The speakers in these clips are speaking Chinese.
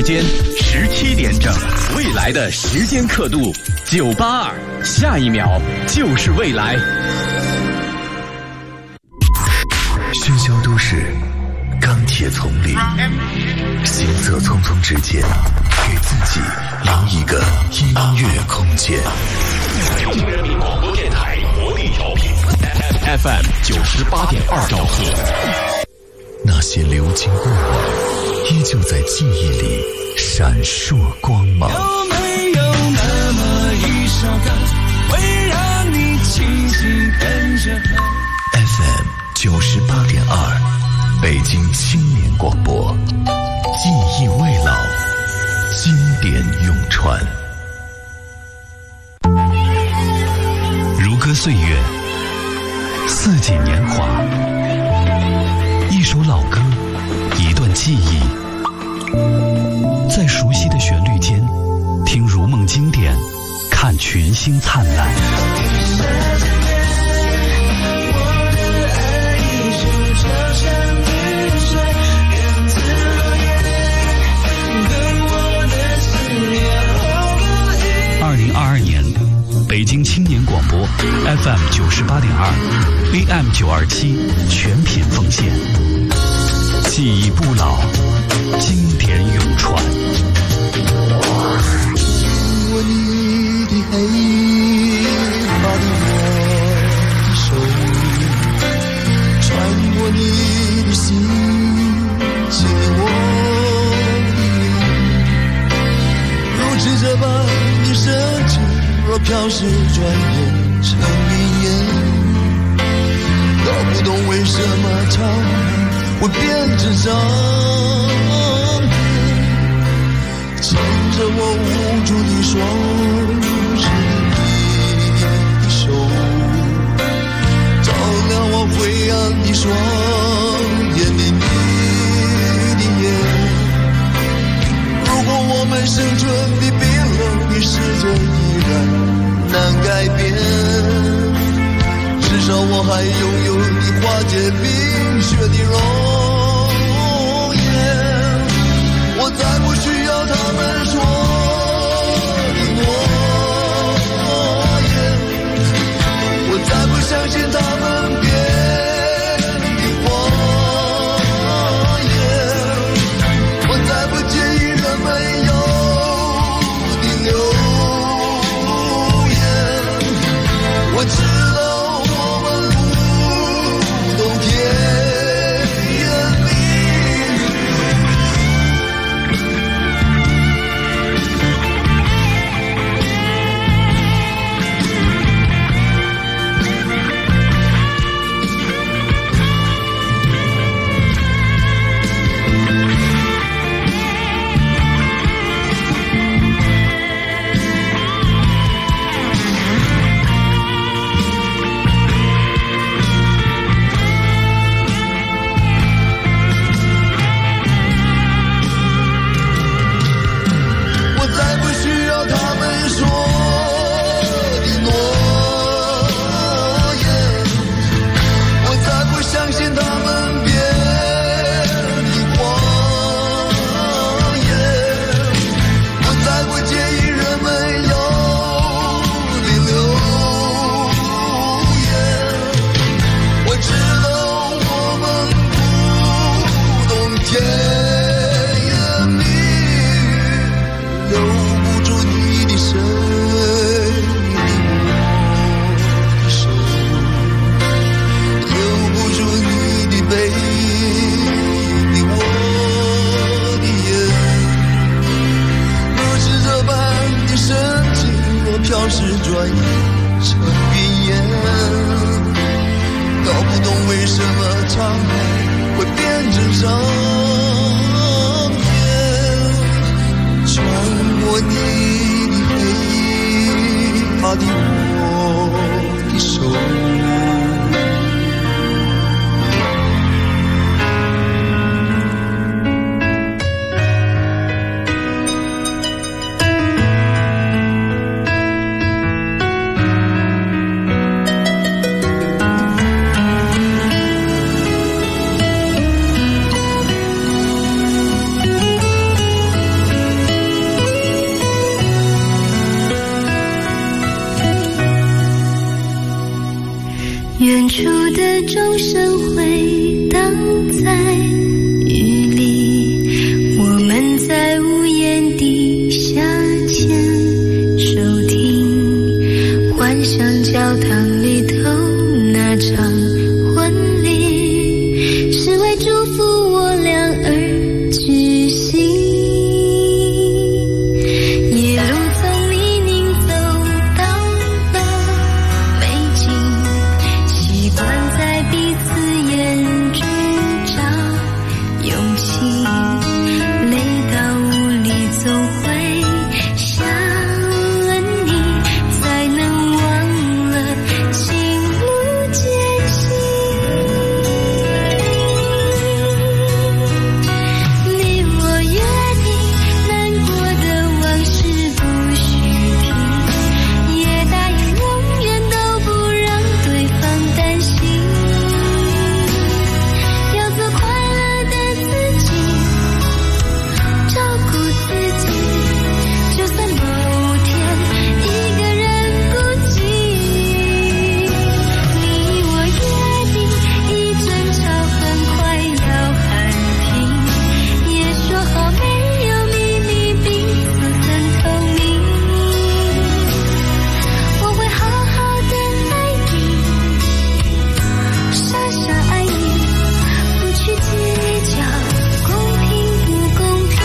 间17点整，未来的时间刻度982，下一秒就是未来。 喧嚣都市，钢铁丛林，行色匆匆之间，给自己留一个音乐空间。 北京人民广播电台国力调频 FM 98.2兆赫。 那些流金过往，依旧在记忆里闪烁光芒。 有没有那么一首歌，会让你轻轻跟着和 FM 98.2，北京青年广播，记忆未老，经典永传。 如歌岁月，四季年华，一首老歌，一段记忆，在熟悉的旋律间，听如梦经典，看群星灿烂。2022年，北京青年广播 FM 98.2 AM 927全品奉献，记忆不老，经典永传。 我你的黑发的我的手，穿过你的心，牵我的脸，如此这般的深情，若飘逝转眼成云烟，搞不懂为什么长会变成伤痕，牵着我无助的双手，你的手照亮我灰暗的双眼里你的眼。如果我们生存的冰冷的世界依然难改变，至少我还拥有你化解冰雪的容颜。我再不需要他们说的诺言，我再不相信他们编的谎言，我再不介意人们有的流言。我知道我们不懂甜言蜜语，我再不需要他们说的诺言，我再不相信他们编的谎言，我再不介意人们有的流言。我知道我们不懂甜言蜜语，留不住你的身影，我的手留不住你的背影，我的眼。如此这般的深情，若飘逝转眼成云烟，搞不懂为什么长爱会变成伤痕，穿过你的黑发的我的手。 远处的钟声回荡在雨里，我们在屋檐底下牵手听，幻想教堂里头那场婚礼是为祝福我俩而举行。夜路从泥泞走到了美景，习惯在彼此眼中找勇气，累到无力走回想了你，才能忘了情路艰辛。你我约定难过的往事不许提，也答应永远都不让对方担心，要做快乐的自己，照顾自己，就算某天一个人孤寂。你我约定一争吵很快要喊停，也说好没有秘密，彼此很透明。我会好好的爱你，傻傻爱你，不去计较公平不公平。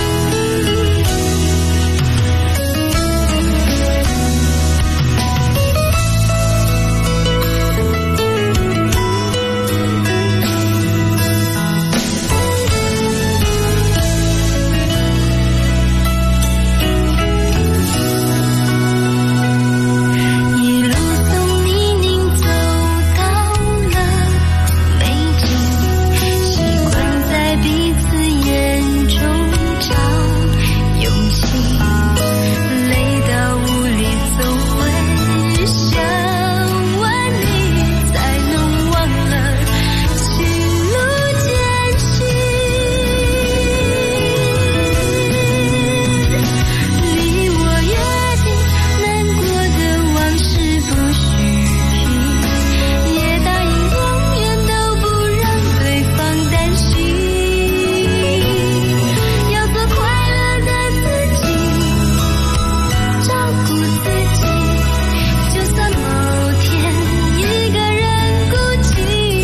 一路从泥泞走到了美景，习惯在彼此眼中找勇气，累到无力走回想完你，才能忘了情路艰辛。你我约定难过的往事不许提，也答应永远都不让对方担心，要做快乐的自己，照顾自己，就算某天一个人孤寂。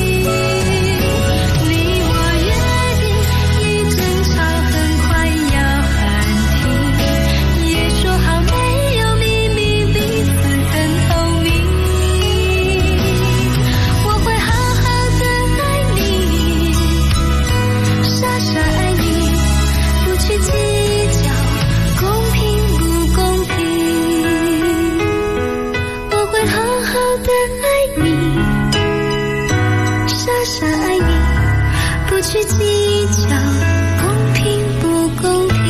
你我约定一争吵很快要喊停，也说好没有秘密，彼此很透明。我会好好的爱你，傻傻爱你，不去计较公平不公平。我会好好的爱你，傻傻爱你，不去计较公平不公平。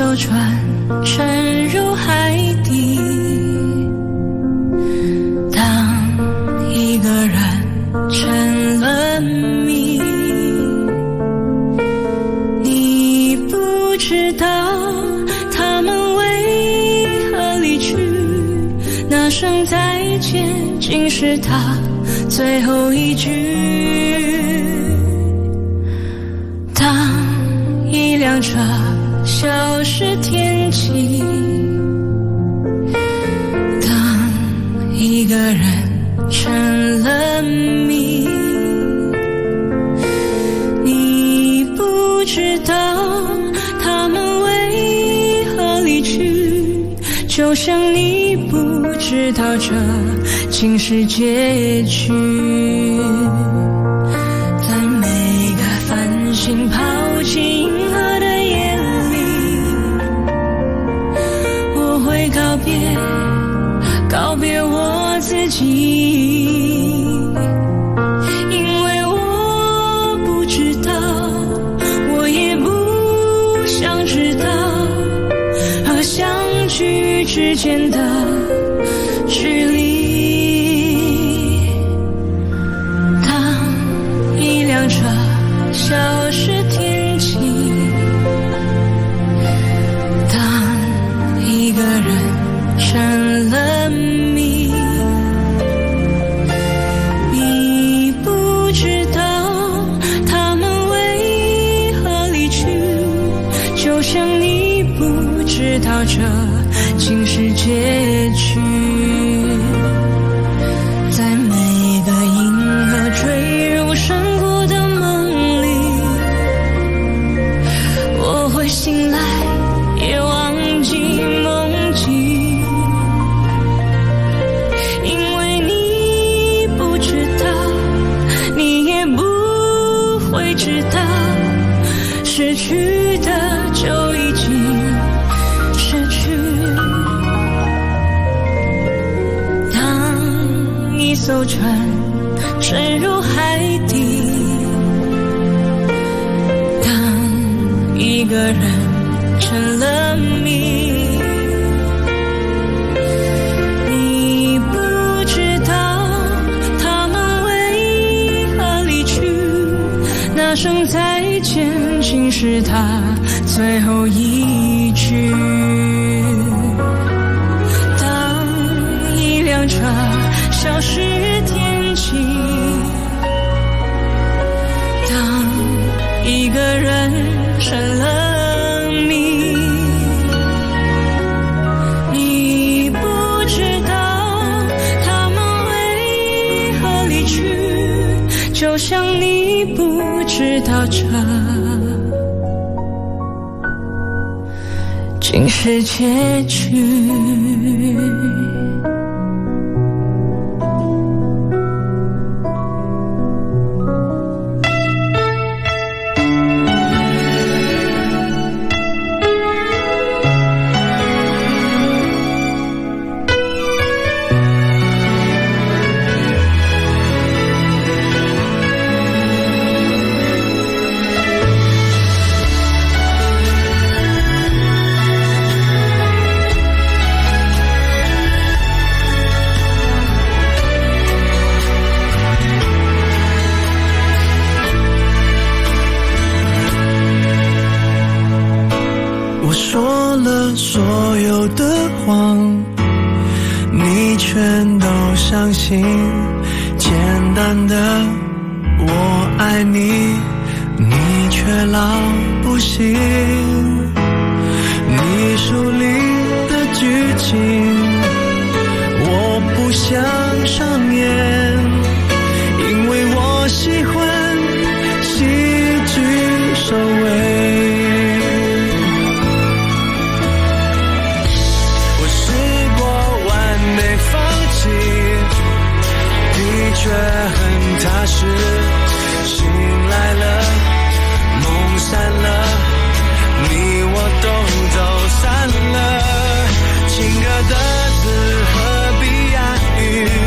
艘船沉入海底，当一个人成了谜，你不知道他们为何离去，那声再见竟是他最后一句。当一辆车消失天际，当一个人成了谜，你不知道他们为何离去，就像你不知道这竟是结局。在每个繁星抛弃银河的夜里，我会告别我自己，因为我不知道，我也不想知道，和相聚之间的距离。当一辆车消失天际，当一个人成了谜，你不知道他们为何离去，就像你不知道这竟是结局。在每个银河坠入山谷的梦里，我会醒来也忘记梦境，因为你不知道，你也不会知道，失去的就已经失去。当一艘船沉入海底，当一个人成了谜，你不知道他们为何离去，那声再见竟是他最后一句。当一辆车消失天际，当一个人成了谜，你不知道他们为何离去，就像你不知道这竟是结局。 我说了所有的谎，你全都相信，简单的我爱你，你却老不信。你书里的剧情我不想上演，因为我喜欢戏剧收尾。却很踏实，醒来了，梦散了，你我都走散了，情歌的字何必押韵，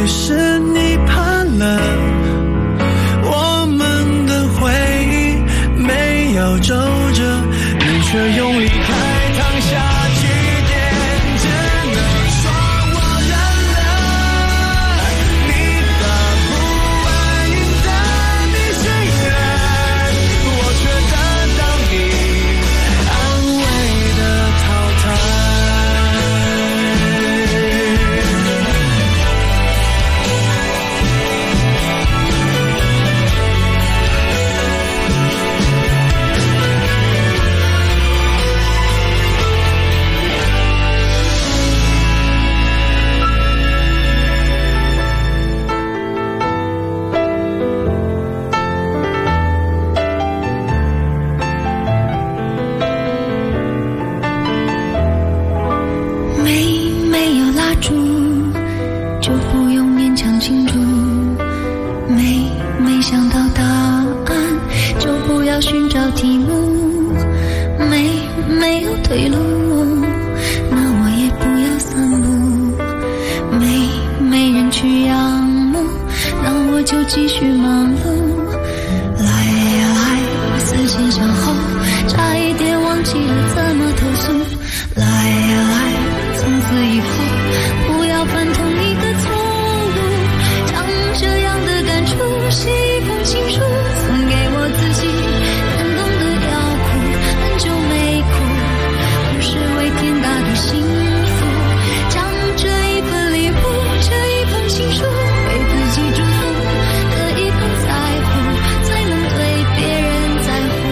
是你怕了，我们的回忆没有皱褶，你却用离开烫下句点，只能说我认了你把不安赢得你信任，我却得到你安慰的淘汰。就不用勉强庆祝，没想到答案，就不要寻找题目，没有退路，那我也不要散步，没人去仰慕，那我就继续忙碌。来，思前想后，差一点忘记了怎么投诉。来，从此以后不要犯同一个错误，将这样的感触写一封情书，送给我自己，感动的要哭，很久没哭，不是为天大的幸福，将这一份礼物，这一封情书给自己祝福，可以不在乎，才能对别人在乎。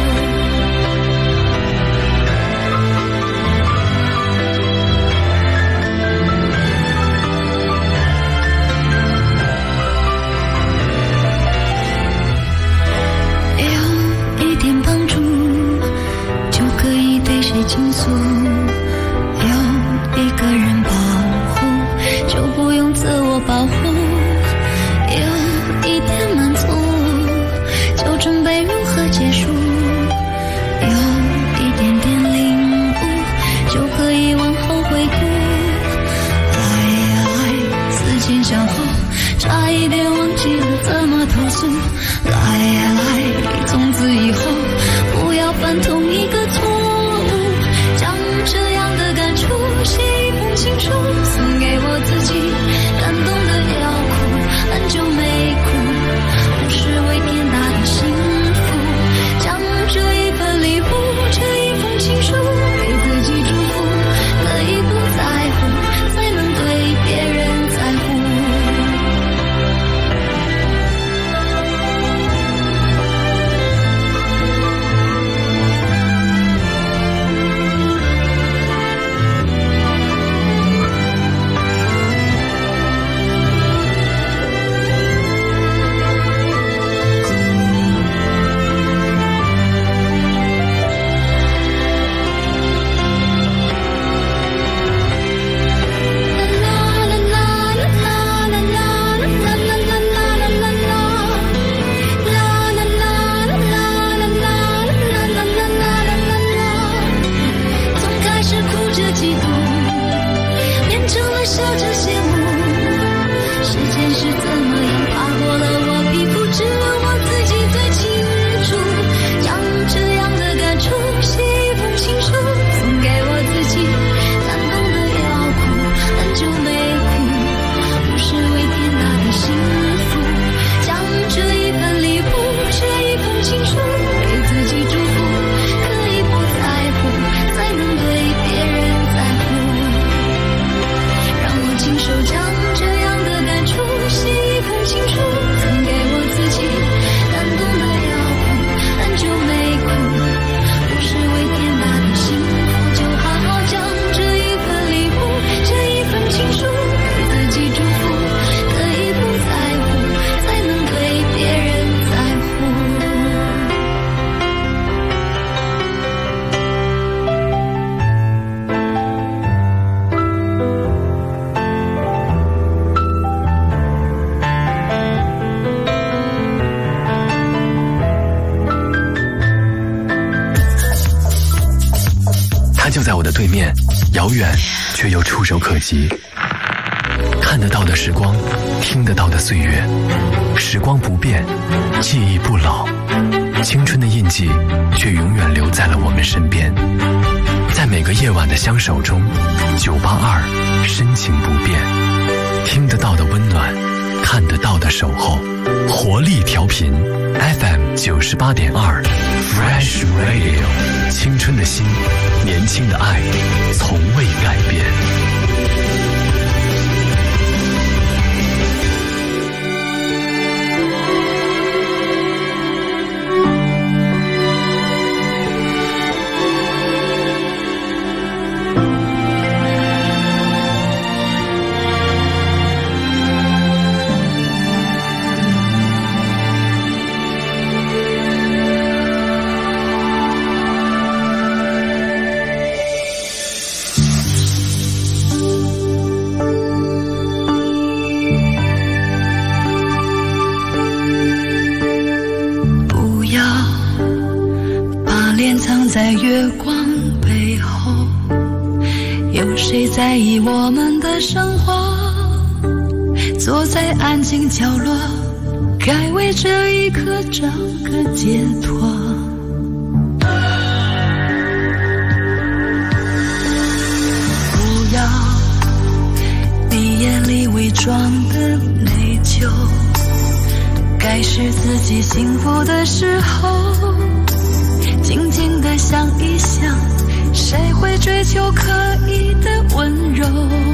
倾诉，有一个人保护，就不用自我保护，有一点满足，就准备如何结束，有一点点领悟，就可以往后回顾。来，思前想后，差一点忘记了怎么投诉。来，从此以后不要犯同一个错误，这样的感触写一封情书，送给我自己，感动的要哭，很久没哭，不是为天大的幸福，将这一份礼物，这一封情书给自己祝福，可以不在乎，才能对别人在乎。 就在我的对面，遥远却又触手可及。看得到的时光， 听得到的岁月，时光不变，记忆不老，青春的印记却永远留在了我们身边。在每个夜晚的相守中，982深情不变，听得到的温暖，看得到的守候，活力调频 FM 98.2 Fresh Radio， 青春的心，年轻的爱，从未改变。 在月光背后，有谁在意我们的生活？坐在安静角落，该为这一刻找个解脱。不要你眼里伪装的内疚，该是自己幸福的时候。静静地想一想，谁会追求可以的温柔？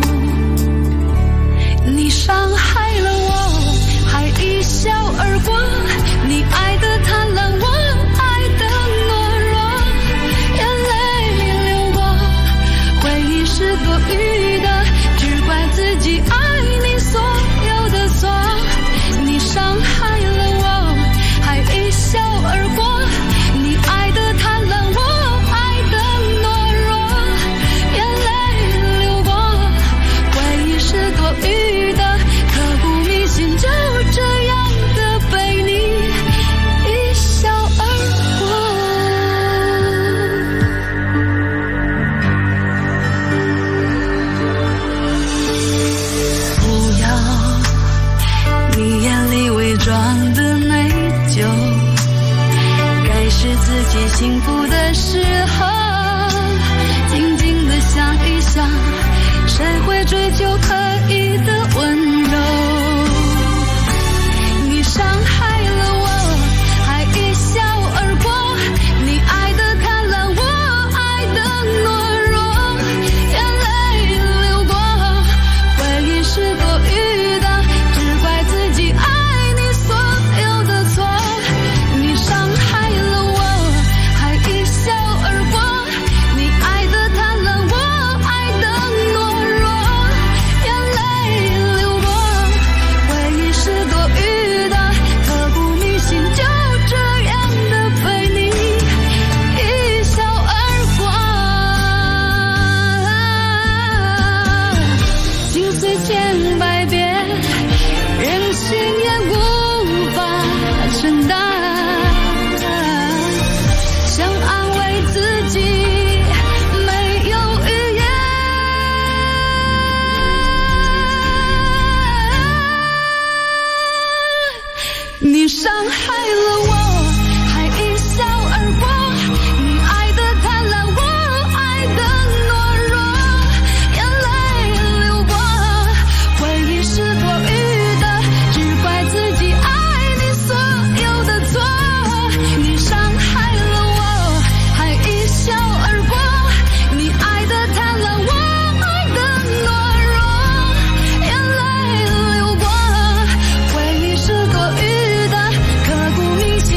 你伤害了我，还一笑而过。你爱的贪婪，我爱的懦弱。眼泪流过，回忆是多余的，只怪自己爱你所有的错。你伤害了我，还一笑而过。你爱的贪婪，我爱的懦弱，眼泪流过，回忆是多余的，刻骨铭心，就这样的被你一笑而过。不要你眼里伪装的内疚，是自己幸福的时候，静静地想一想，谁会追求可以的温柔？你伤害了我，还一笑而过。你爱的贪婪，我爱的懦弱。眼泪流过，回忆是多余的，只怪自己爱你所有的错。你伤害了我，一笑而过，你爱的贪婪，我爱的懦弱，眼泪流过，回忆是多余的，刻骨铭心，就这样的被你一笑而过。心碎千百遍，任性也无法承担。想安慰自己，没有语言。你伤害了我，还一笑而过。你爱的贪婪，我爱的懦弱。眼泪流过，回忆是多余的，只怪自己爱你所有的错。你伤害了我，还一笑而过。你爱的贪婪，我爱的懦弱。眼泪流过，回忆是多余的，刻骨铭心。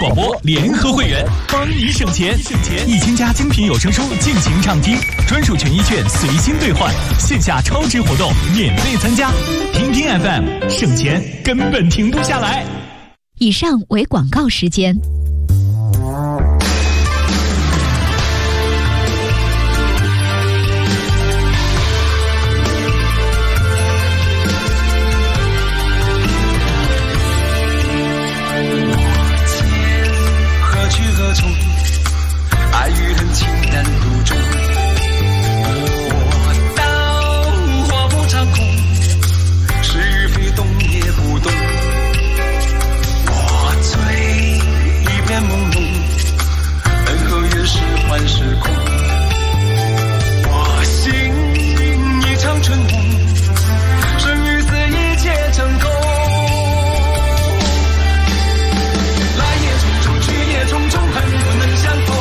广播联合会员，帮你省钱，1000加精品有声书尽情畅听，专属权益券随心兑换，线下超值活动免费参加，听听 FM， 省钱根本停不下来。 以上为广告时间。 爱与恨情难独钟，我道花不长空，是与非动也不动。我醉一片朦胧，恩和怨是幻是空。我心一场春梦，生与死一切成空。来也匆匆，去也匆匆，恨不能相逢。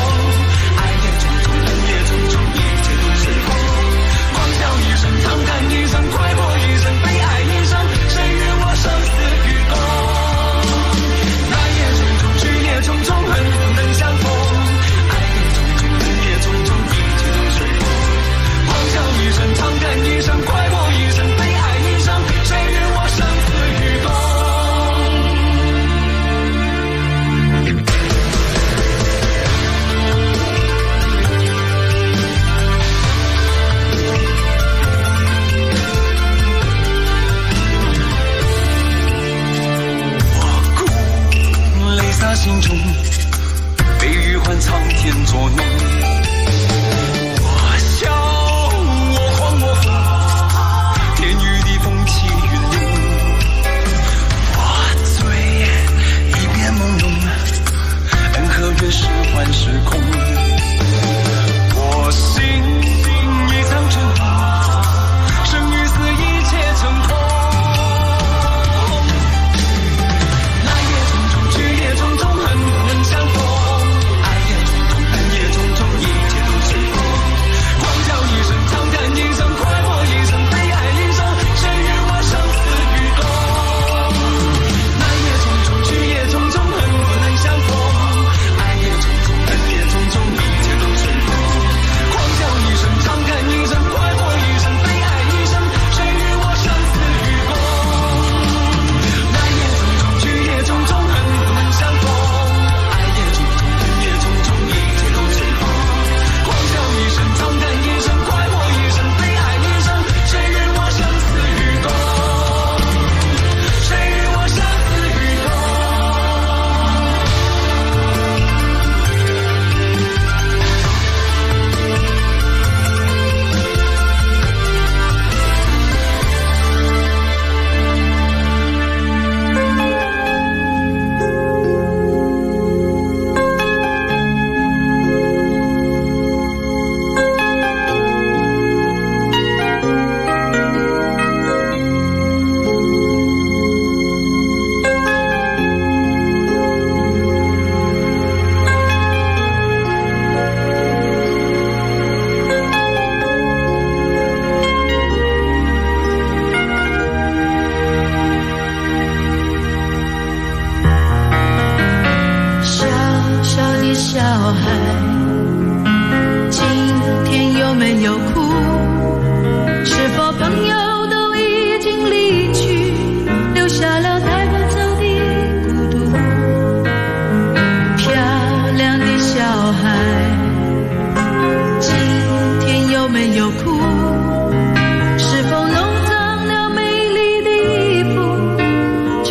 长叹一声，快活一生，悲哀一生，谁与我生死与共？来也匆匆，去也匆匆，恨不能相逢。爱也匆匆，恨也匆匆，一切都随风。狂笑一声，长叹一声，快活一生，悲哀一生，谁与我生死与共？心中悲与欢，苍天作弄。我笑，我慌，我疯，天与地，风起云涌。我醉，一片朦胧，恩和怨是幻是空。我心一场春梦，生与死一切成空。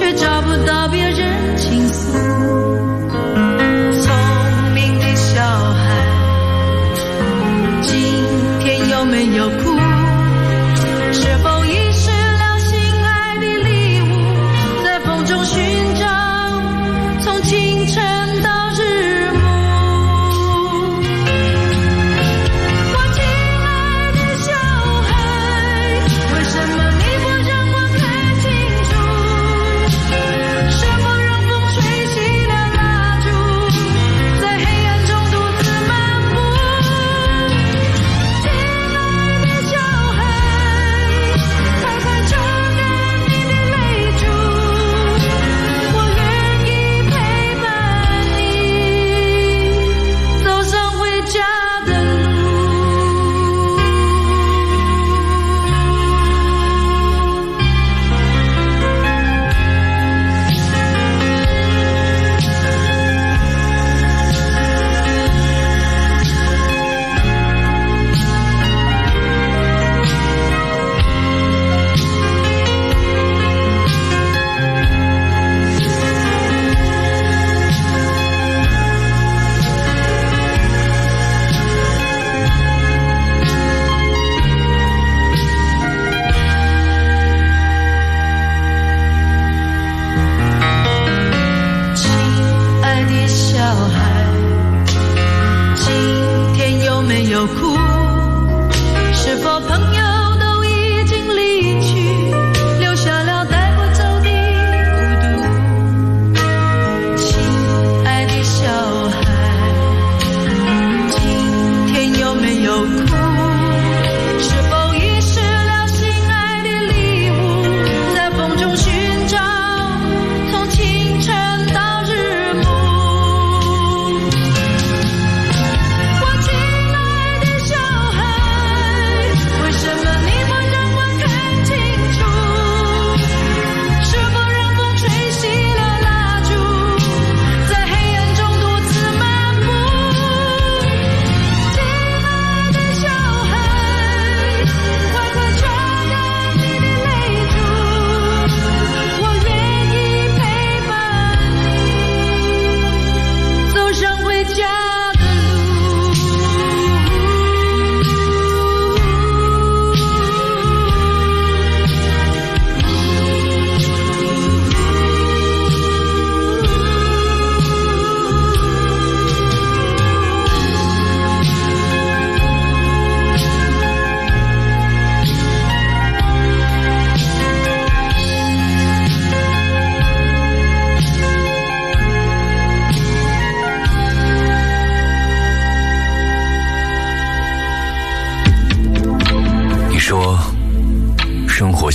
别人倾诉，聪明的小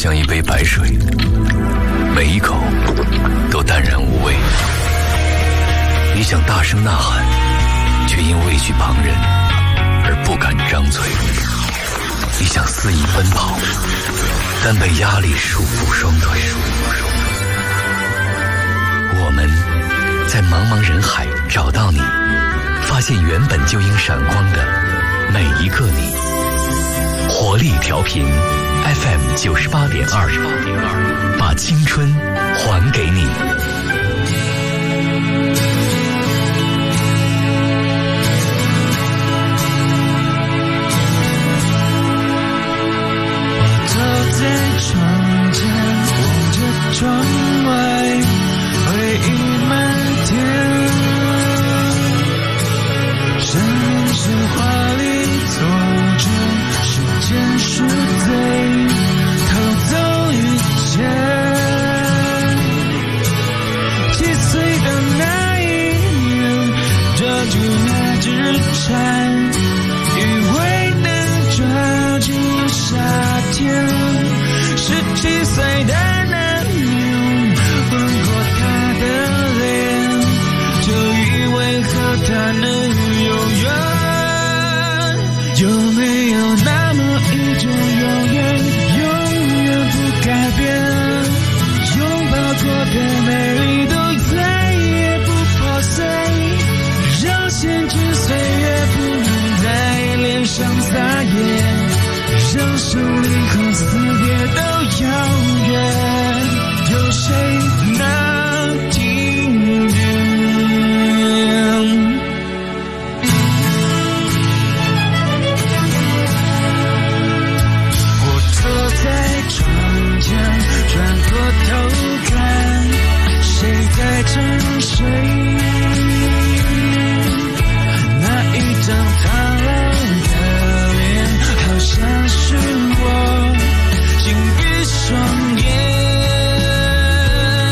像一杯白水，每一口都淡然无味。你想大声呐喊，却因畏惧旁人而不敢张嘴。你想肆意奔跑，但被压力束缚双腿。我们在茫茫人海找到你，发现原本就应闪光的每一个你。活力调频 FM 98.2，把青春还给你。 在窗前望着窗外，回忆满天，生命是华丽走着，时间是贼偷走一切。7岁的那一年，抓住那只蝉，以为能抓住夏天。17岁的那年，吻过他的脸，就以为和他能永远。有没有那么一种永远，永远不改变？拥抱过的美丽都再也不破碎，让陷进岁月不能在脸上撒野，让胜利和死别都遥远，有谁能听见？我坐在窗前，转过头看，谁在沉睡？那一张苍老的脸，好像是我紧闭双眼，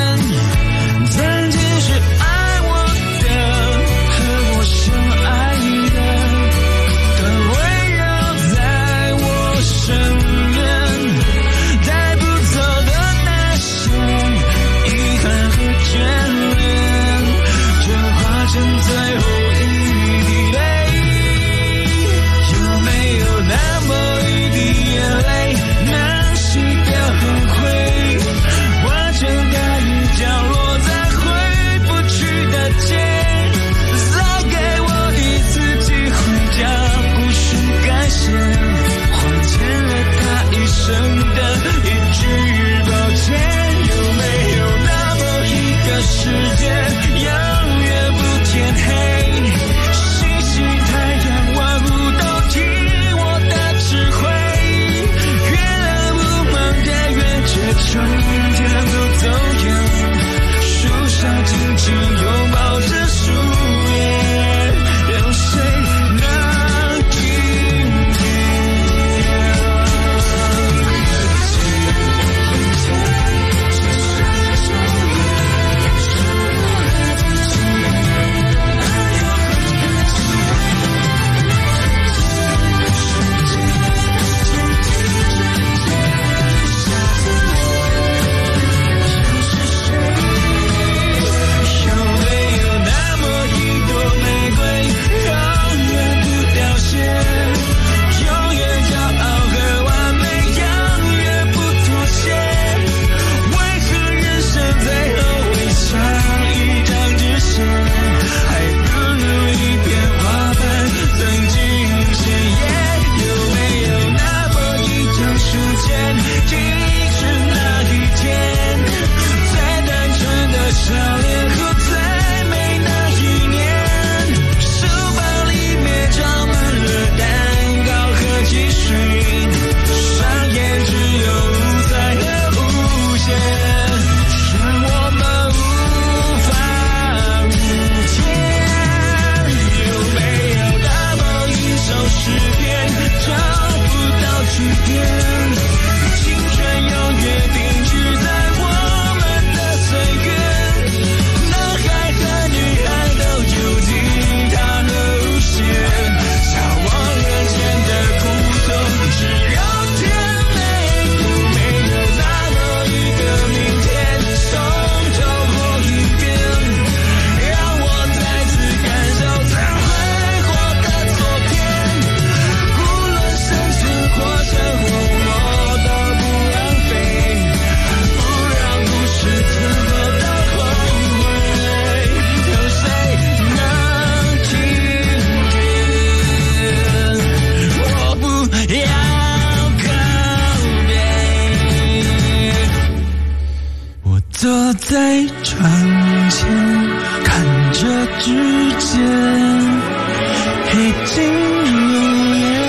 坐在窗前，看着指尖黑金如烟。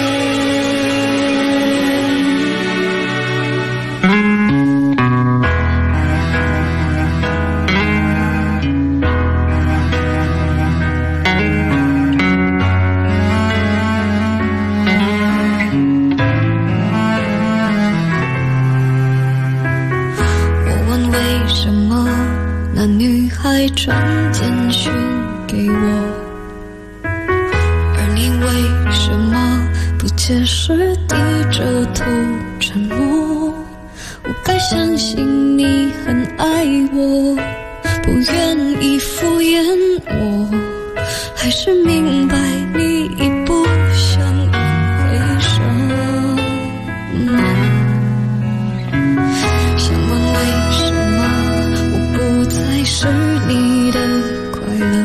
传简讯给我，而你为什么不解释，低着头沉默？我该相信你很爱我，不愿意敷衍我，还是明白你已不想一回首？想问为什么我不再是你的快乐，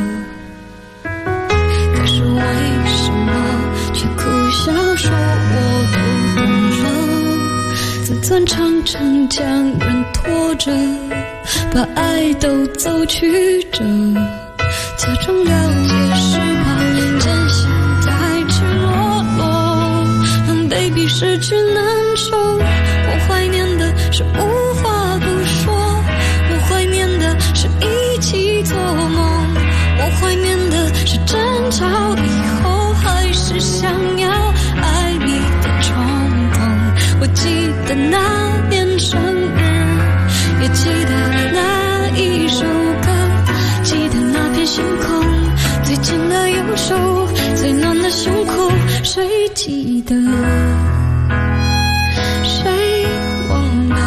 可是为什么却苦笑说我都懂了？自尊常常将人拖着，把爱都走曲折，假装了解是怕真相太赤裸裸，让 baby 失去难受。我怀念的是无话不说，我怀念的是一起做梦，我怀念的是争吵以后还是想要爱你的冲动。我记得那年生日，也记得那一首歌，记得那片星空，最紧的右手，最暖的胸口，谁记得？谁忘了？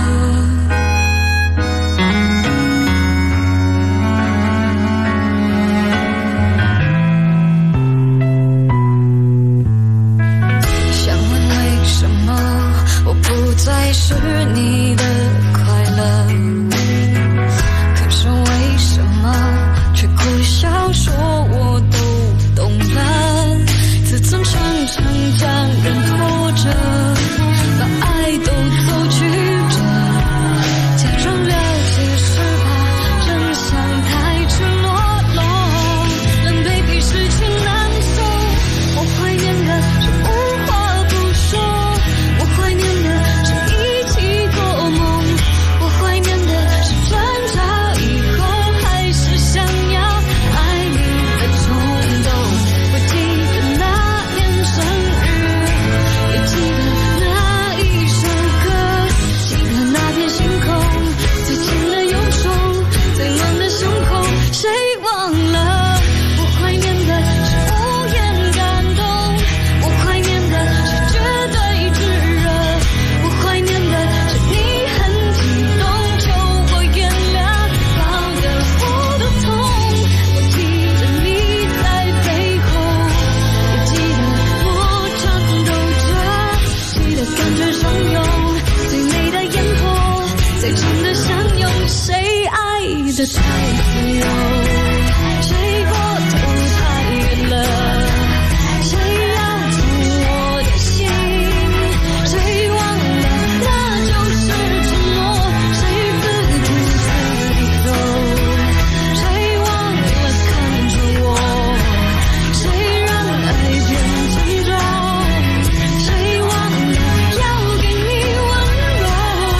想问为什么我不再是你的快乐，可是为什么却苦笑说我都懂了？自尊常常将人拖着，把爱都走曲折，假装了解是怕真相太赤裸裸，让 baby 失去难受。我怀念的是无话不说，我怀念的是一起做梦，我怀念的是争吵以后还是想要爱你的冲动。我记得那年生日，也记得那一首歌，记得那片星空，最紧的右手，最暖的胸口，谁忘了？我怀念的是无言感动，我怀念的是绝对炙热，我怀念的是你很激动，求我原谅搞得我都痛。我记得你在背后，也记得我颤抖着，记得感觉相拥，最美的烟火，最长的相拥，谁爱的太自由，谁过头太远了，谁要走我的心，谁忘了那就是承诺，谁自顾自地走，谁忘了看着我，谁让爱变沉重，谁忘了要给你温柔。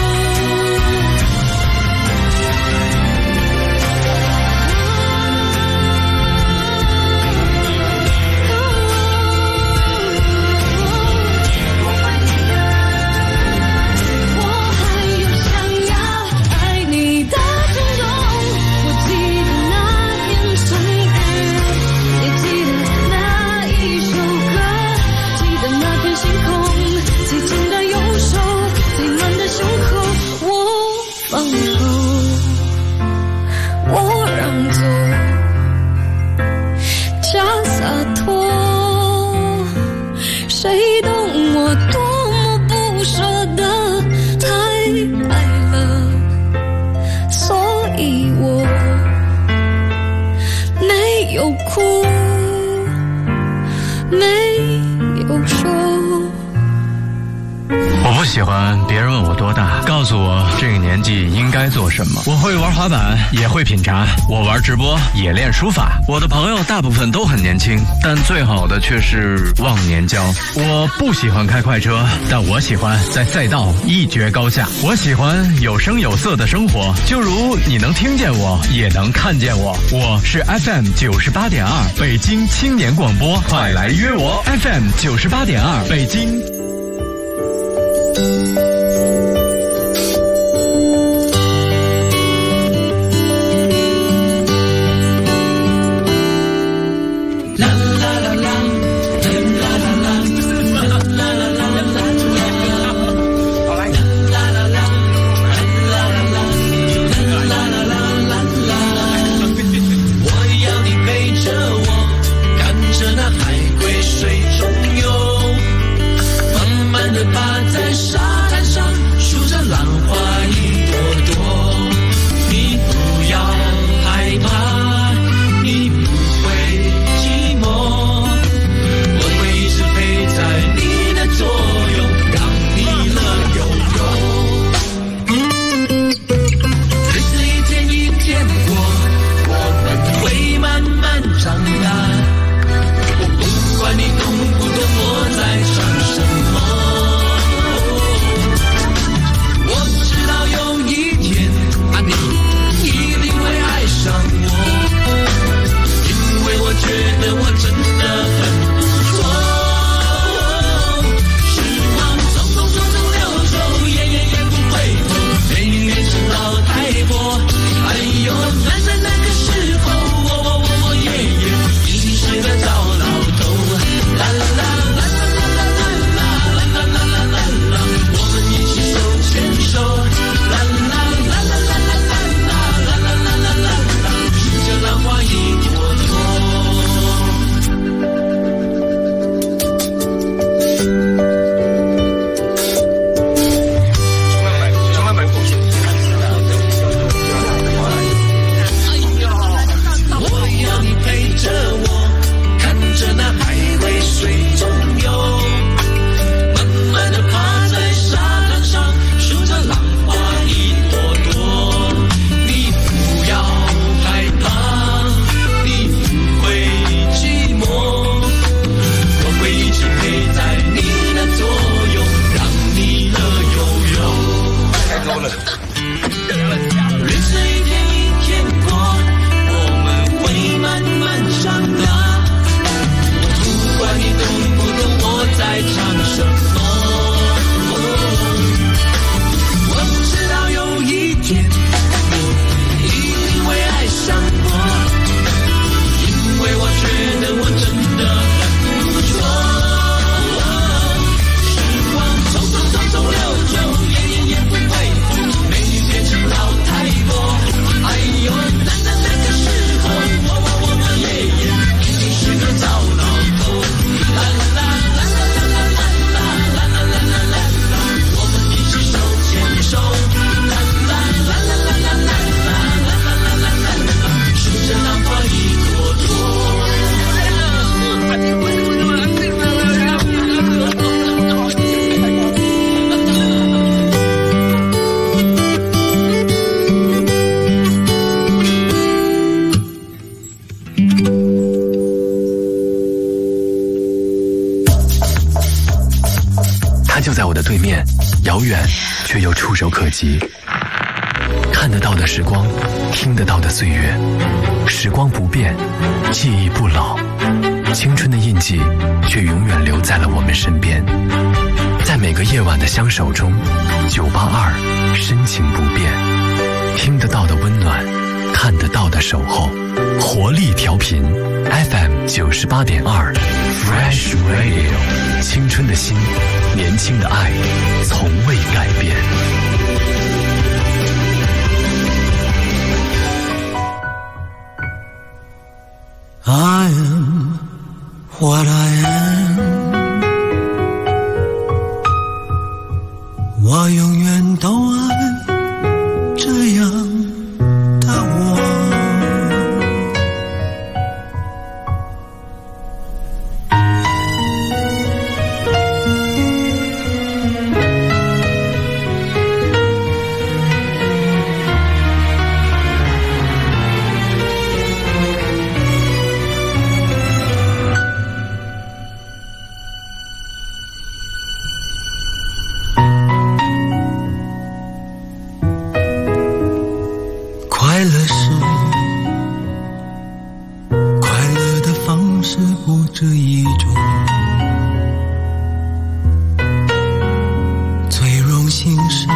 我还有想要爱你的冲动，我记得那年生日，也记得那一首歌，记得那片星空，最紧的右手，最暖的胸口，我放手，我让座，假洒脱，谁懂我多么不舍得，太爱了，所以我没有哭，没有说。 我不喜欢别人问我多多大？告诉我这个年纪应该做什么。我会玩滑板，也会品茶，我玩直播，也练书法。我的朋友大部分都很年轻，但最好的却是忘年交。我不喜欢开快车，但我喜欢在赛道一决高下。我喜欢有声有色的生活，就如你能听见我，也能看见我。我是 FM 98.2北京青年广播，快来约我 FM 98.2北京。 遥远却又触手可及，看得到的时光，听得到的岁月，时光不变，记忆不老，青春的印记却永远留在了我们身边。在每个夜晚的相守中，982深情不变，听得到的温暖，看得到的守候，活力调频 FM 98.2 Fresh Radio， 青春的心，年轻的爱，从未改变。 I am what I am， 我永远都爱这样的我。 的是，快乐的方式不止一种，最荣幸是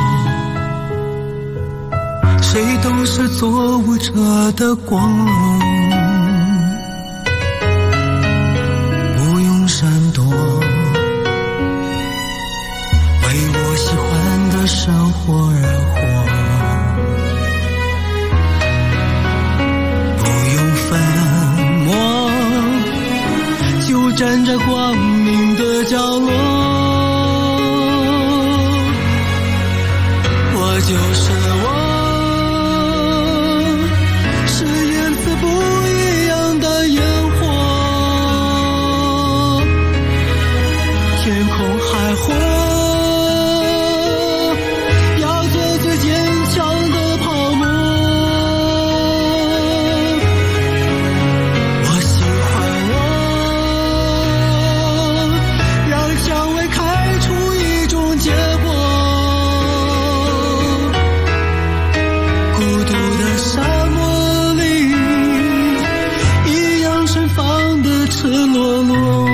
谁都是做舞者的光荣，不用闪躲，为我喜欢的生活而活，不用粉墨，就站在光明的角落，我就是我，天空海阔，要做最坚强的泡沫。我喜欢我，让蔷薇开出一种结果。孤独的沙漠里，一样盛放的赤裸裸。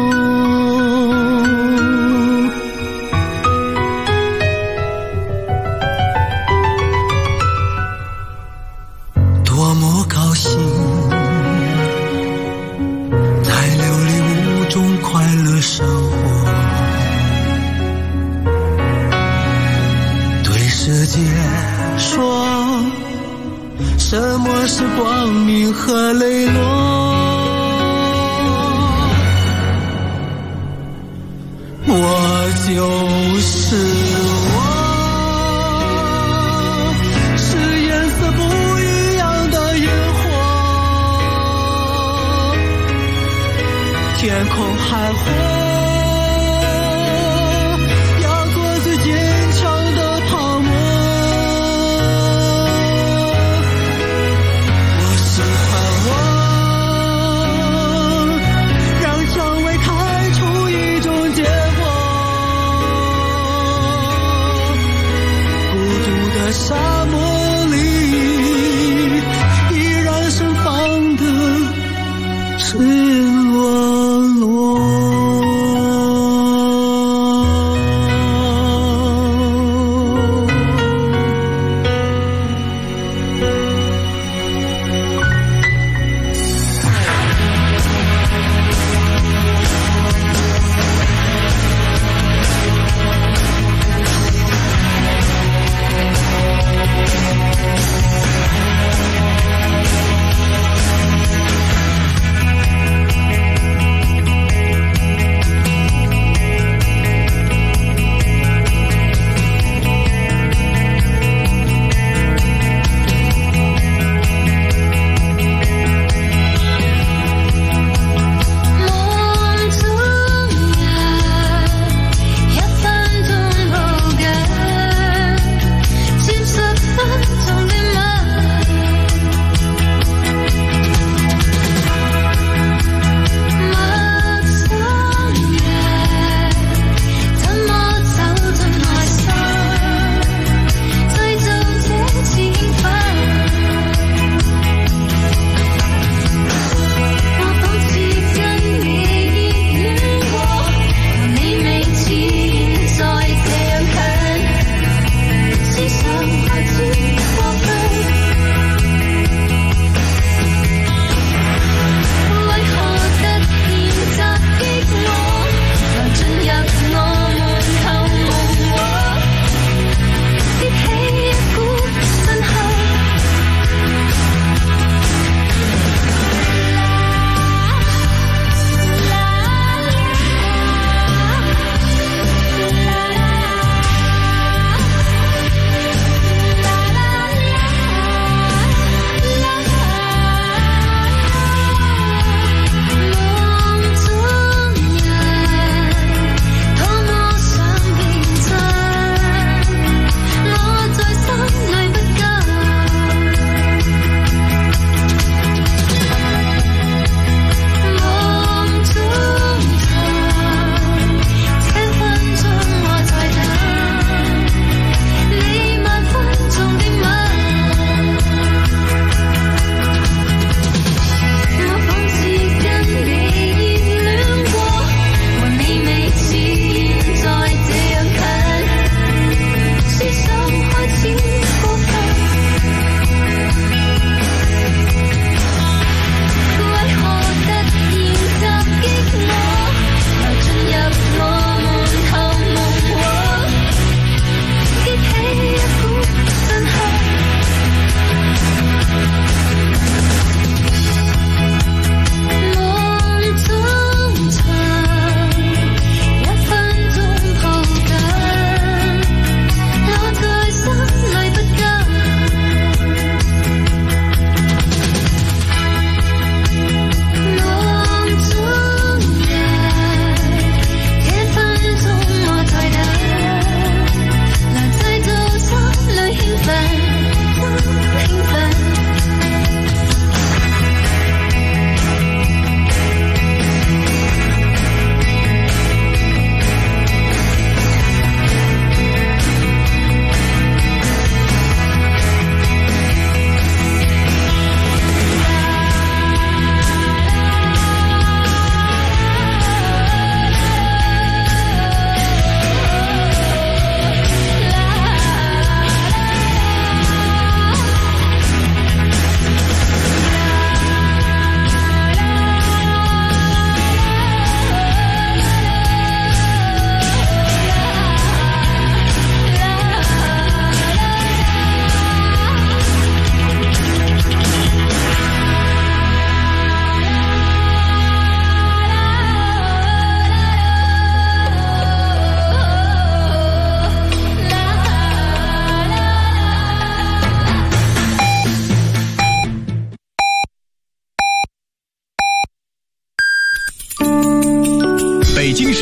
多么高兴，在流离无中快乐生活，对世界说，什么是光明和磊落？我就是我。天空海阔，要做最坚强的泡沫。我喜欢我，让蔷薇开出一种结果。孤独的沙漠里，依然盛放的赤裸裸。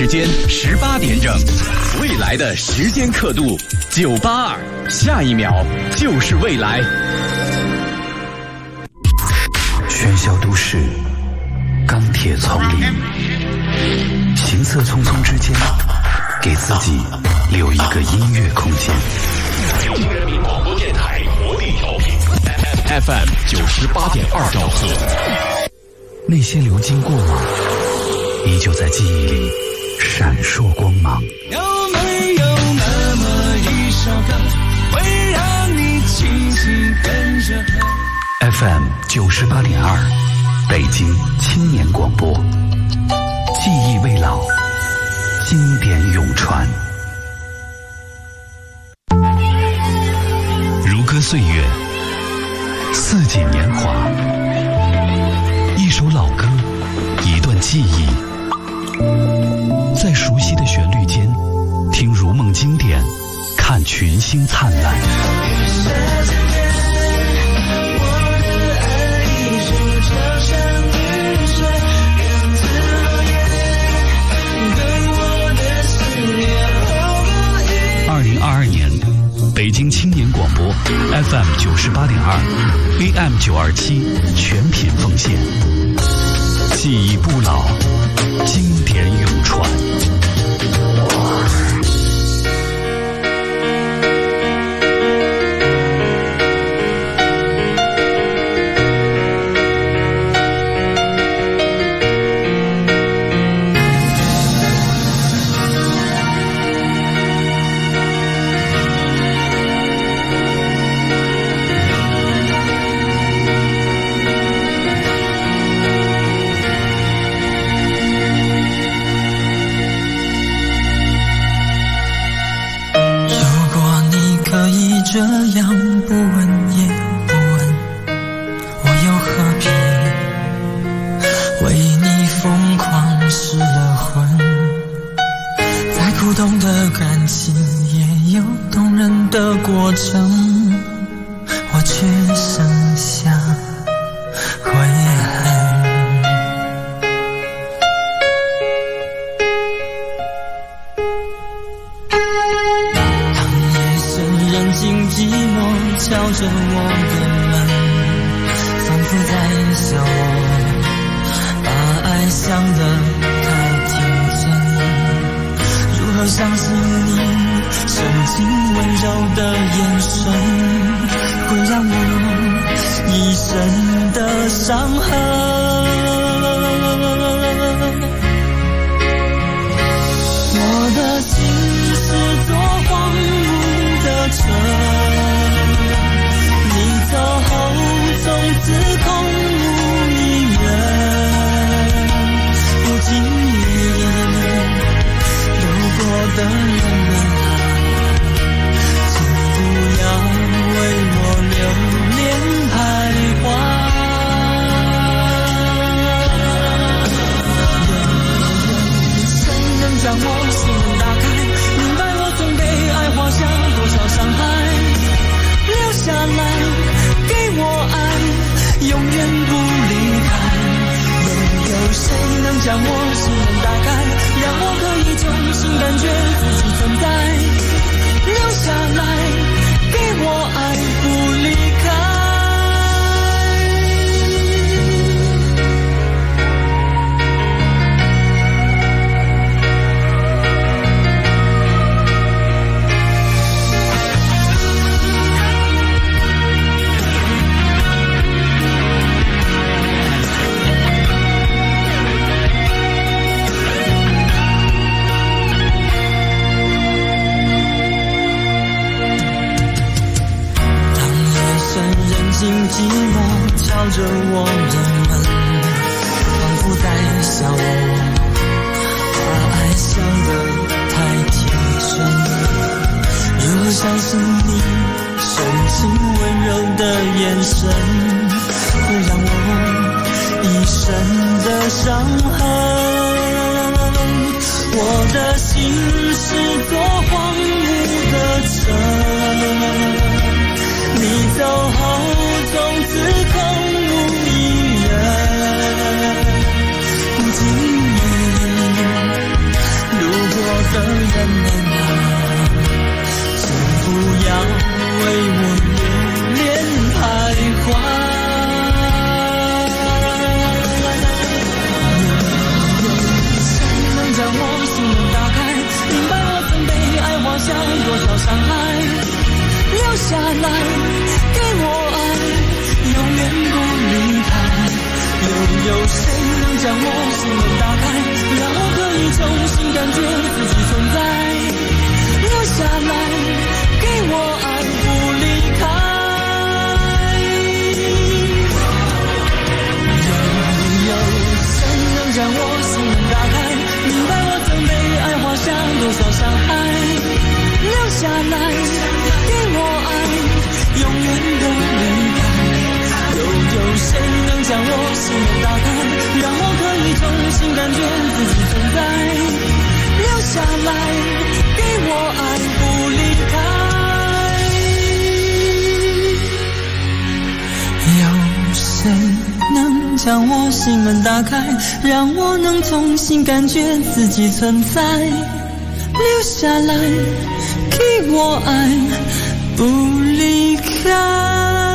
间18点整，未来的时间刻度982，下一秒就是未来。 喧嚣都市，钢铁丛林，行色匆匆之间，给自己留一个音乐空间。 北京人民广播电台活力调频 FM 98.2兆赫。 那些流金过往，依旧在记忆里闪烁光芒。 有没有那么一首歌，会让你轻轻跟着和 FM 98.2，北京青年广播，记忆未老，经典永传。 如歌岁月，四季年华，一首老歌，一段记忆，在熟悉的旋律间，听如梦经典，看群星灿烂。2022年，北京青年广播 FM 98.2 AM 927全品奉献，记忆不老，经典永传。 这样不问也不问，我又何必为你疯狂失了魂？再苦痛的感情也有动人的过程，我却剩下悔恨。寂寞敲着我的门，仿佛在笑我把爱想得太天真。如何相信你深情温柔的眼神，会让我一生的伤痕。我的心是座荒芜的城，你走后从此空无一人，不经意路过的人们啊，请不要为我留恋徘徊。谁能将我心门打开，明白我曾被爱画下多少伤害，留下来给我爱，永远不离开。有谁能将我心门打开，让我可以重新感觉自己存在，留下来给我爱，不离开。寂寞敲着我的门，仿佛在笑我把爱想得太天真。如何相信你深情温柔的眼神，会让我一生的伤痕。我的心是座荒芜的城，你走后从此空无一人，不经意路感觉自己存在，留下来给我爱不离开。有谁能将我心门打开，明白我曾被爱画下多少伤害，留下来给我爱永远的离开。有谁能将我心门打开，让我可以重新感觉自己存在，留下来给我爱不离开。有谁能将我心门打开，让我能重新感觉自己存在，留下来给我爱不离开。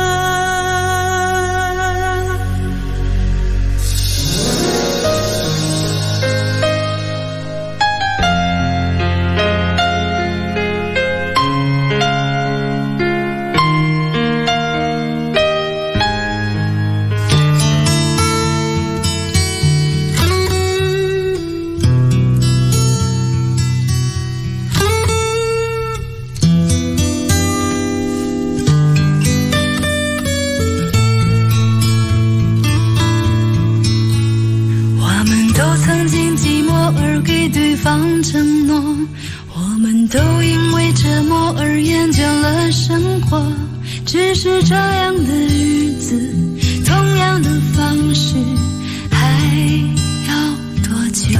承诺，我们都因为折磨而厌倦了生活，只是这样的日子，同样的方式，还要多久？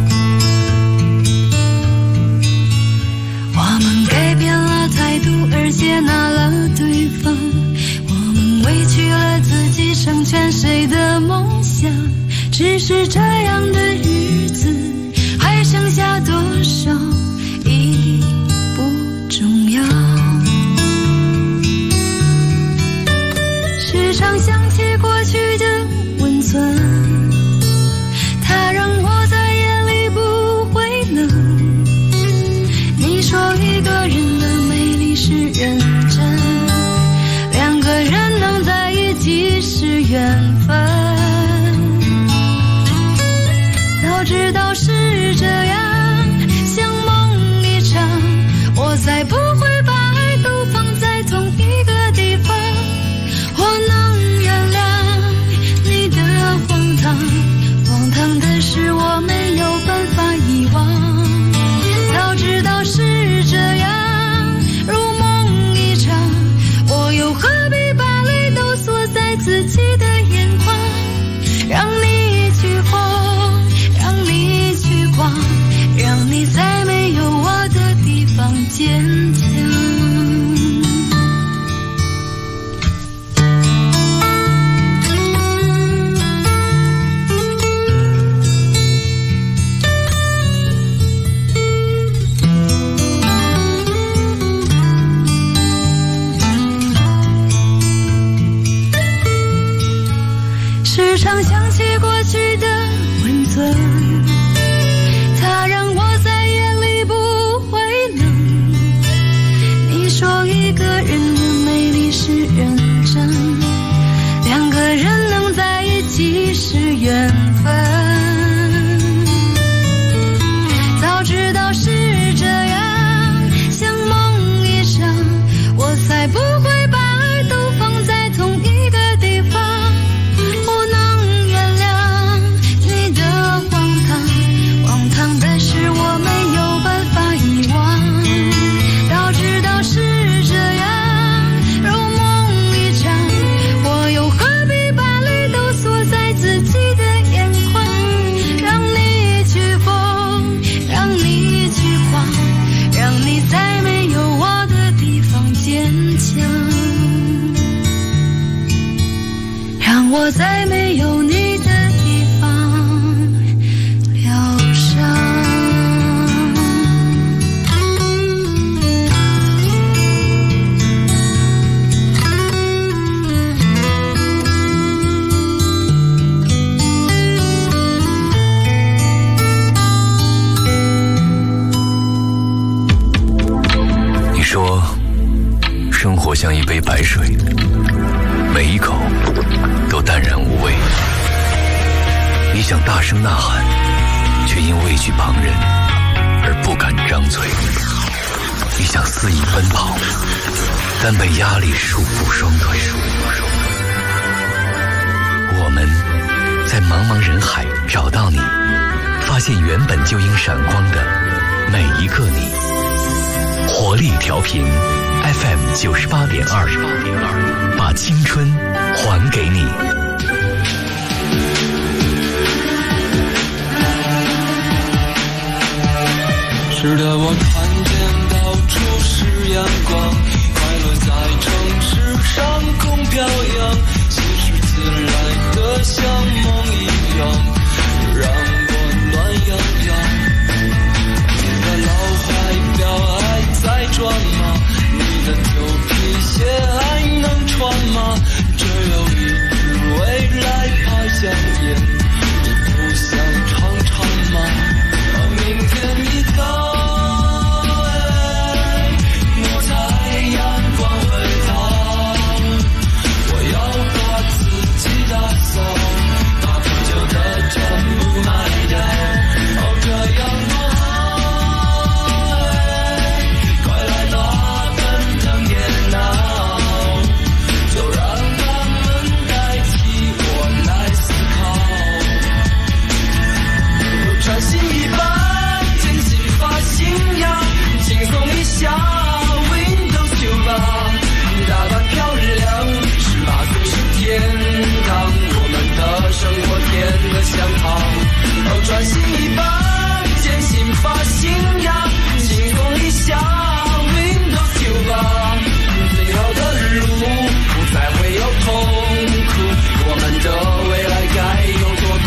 我们改变了态度而接纳了对方，我们委屈了自己成全谁的梦想，只是这样的日子还剩下多少已不重要。时常想起过去的温存，它让我在夜里不会冷。你说一个人的美丽是认真，两个人能在一起是缘分。早知道是这样，像梦一场，我才不会把爱都放在同一个地方。我能原谅你的荒唐，荒唐的是我没有办法遗忘。早知道是这样，如梦一场，我又何必把泪都锁在自己的眼眶，让你去疯，让你去狂，让你在没有我的地方坚强。时常想起过去的温存，它让我在夜里不会冷。你说一个人的美丽是认真，两个人能在一起是缘分。早知道是这样，像梦一场，我才不会把爱都放在同一个地方。我能原谅你的荒唐，荒唐的是我没有办法遗忘。早知道是这样，如梦一场，我又何必把泪都锁在自己的眼眶，让你去疯，让你去狂，让你在没有我的地方坚强，让我在没有你的地方疗伤。 你说生活像一杯白水，每一口都淡然无味。你想大声呐喊，却因畏惧旁人而不敢张嘴。你想肆意奔跑，但被压力束缚双腿。我们在茫茫人海找到你，发现原本就应闪光的每一个你。活力调频 FM 98.2，把青春还给你。 是的，我看见到处是阳光，快乐在城市上空飘扬，心事自来的像梦一样，让我暖洋洋。你的老怀表还在转吗？你的旧皮鞋还能穿吗？只有一日未来怕香烟，你不想尝尝吗？明天一到转心一半，坚信发信仰，轻松一下 Windows 9吧，最好的路不再会有痛苦，我们的未来该有多酷。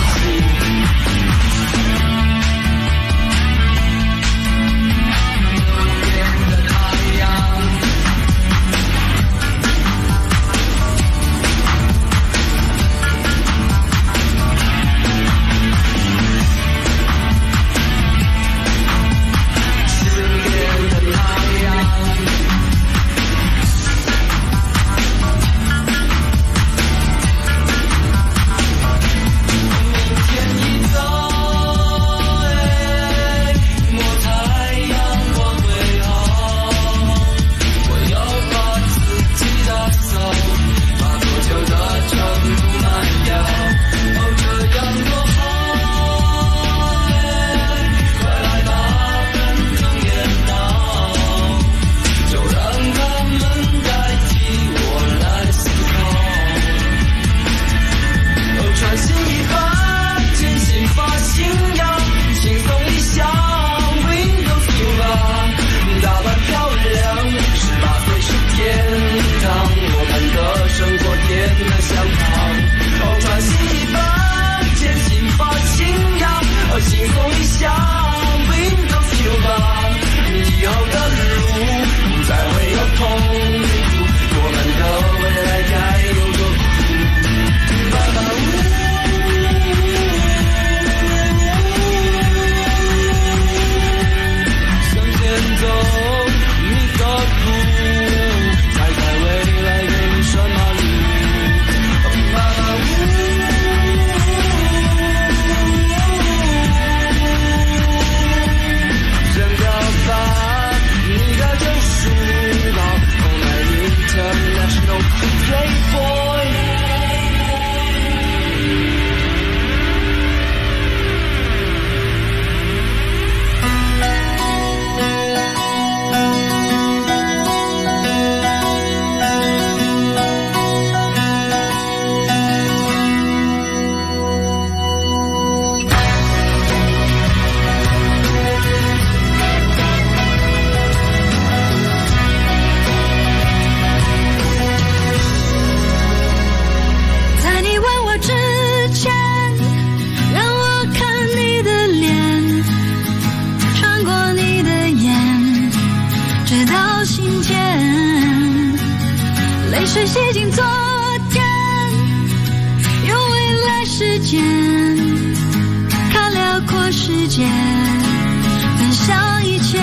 是洗净昨天，用未来时间看辽阔世界，分享一切，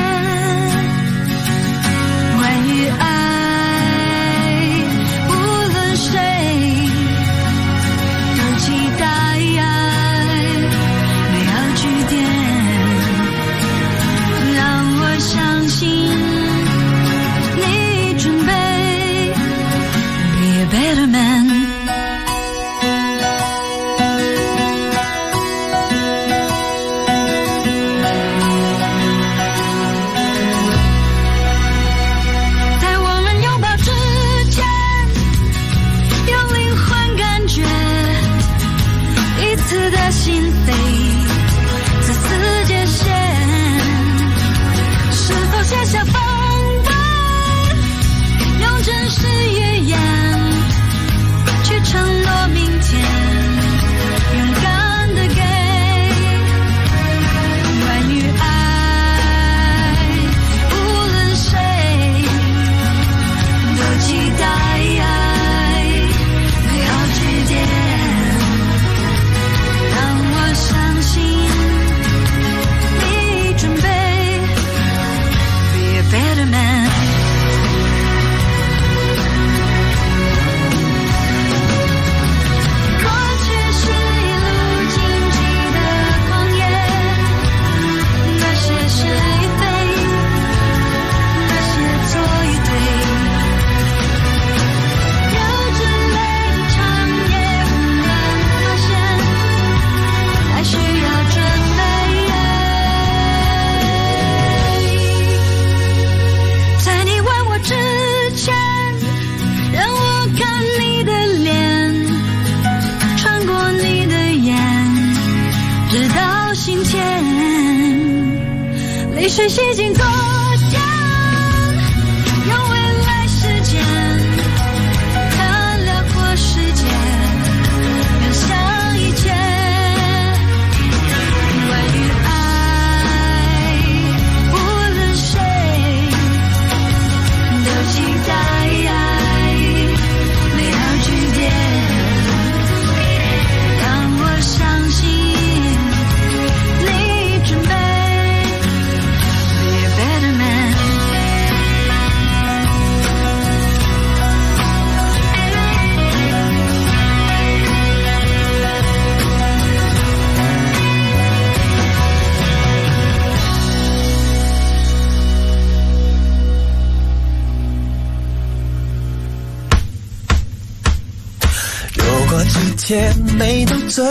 关于爱，无论谁都期待美好句点， 水洗净昨天，用未来时间看辽阔世界，远向一切。关于爱，无论谁都期待美好句点。当我相信你准备 be a better man。 有过几天没斗嘴，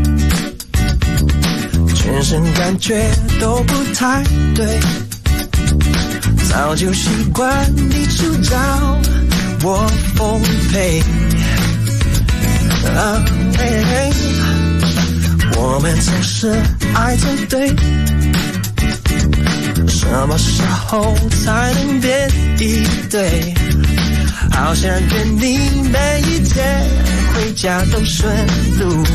全身感觉都不太对，早就习惯你主张我奉陪。我们总是爱着对，什么时候才能变一对？好想跟你每一天回家都顺路。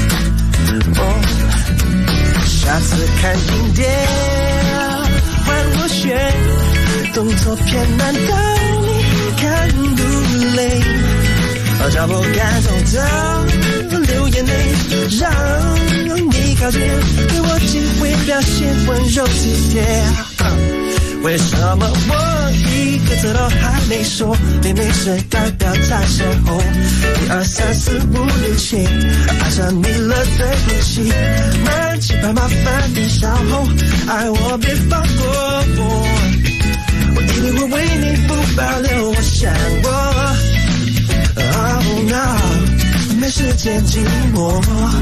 下次看景点换我选，动作偏难道你看不累？脚步赶走的流眼泪，让你靠近，给我机会表现温柔体贴。为什么我一个字都还没说，明明是代表在身后？1、2、3、4、5、6、7，爱上你了，对不起，慢起拍麻烦你稍后，爱我别放过我，我一定会为你不保留。我想我，Oh no， 没时间寂寞。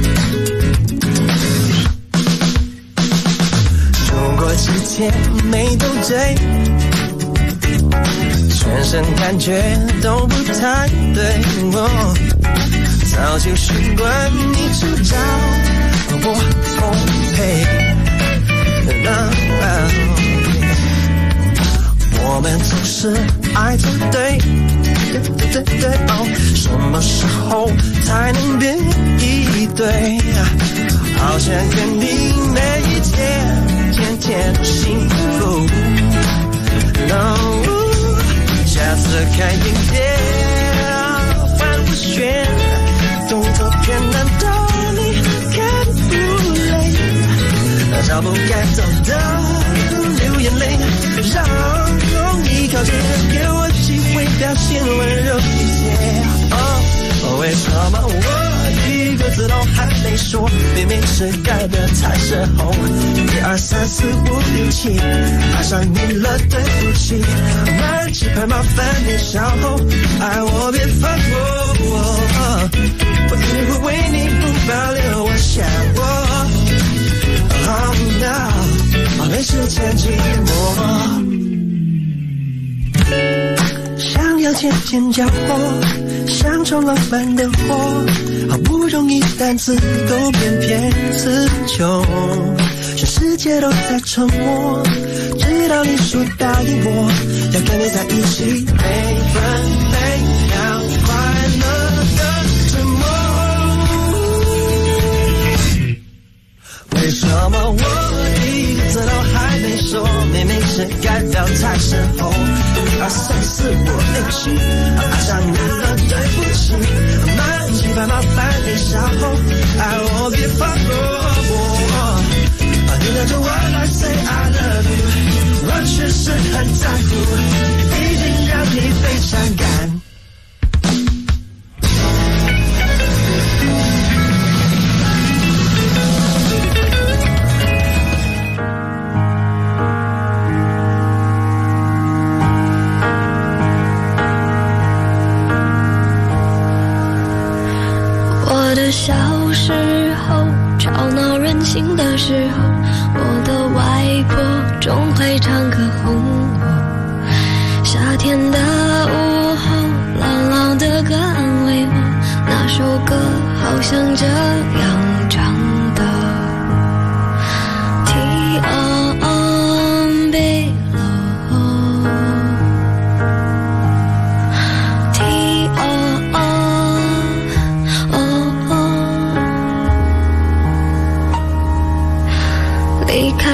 有过几天没斗嘴，全身感觉都不太对，早就习惯你主张我奉陪。我们总是爱着对，什么时候才能变一对？好想跟你每一天天天幸福。下次看影片换我选，动作片难道你看不累？脚步该走的流眼泪，让你靠近，给我机会表现温柔体贴。为什么我一个字都还没说，明明是该的才是后？1、2、3、4、5、6、7，爱上你了，对不起，慢起拍麻烦你稍后，爱我别放过我，我一定会为你不保留。我想我，Oh no， 没时间寂寞，想要渐渐交火，像冲浪般的火，好不容易单字都偏词穷，全世界都在沉默，直到你说答应我，要跟你在一起，每分每秒快乐的折磨。为什么我一个字都还没说，明明是该表在身后？1、2、3、4、5、6、7，爱上你了，对不起，慢起拍麻烦你稍后，爱我别放过我。你拿着我来 say I love you， 我确实很在乎，已经让你非常感。 我的小时候，吵闹任性的时候，我的外婆总会唱歌哄我。夏天的午后，朗朗的歌安慰我，那首歌好像这样唱的。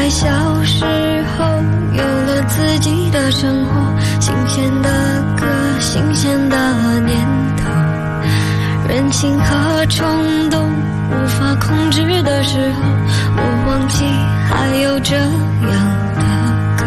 爱小时候有了自己的生活，新鲜的歌，新鲜的念头，任性和冲动无法控制的时候，我忘记还有这样的歌。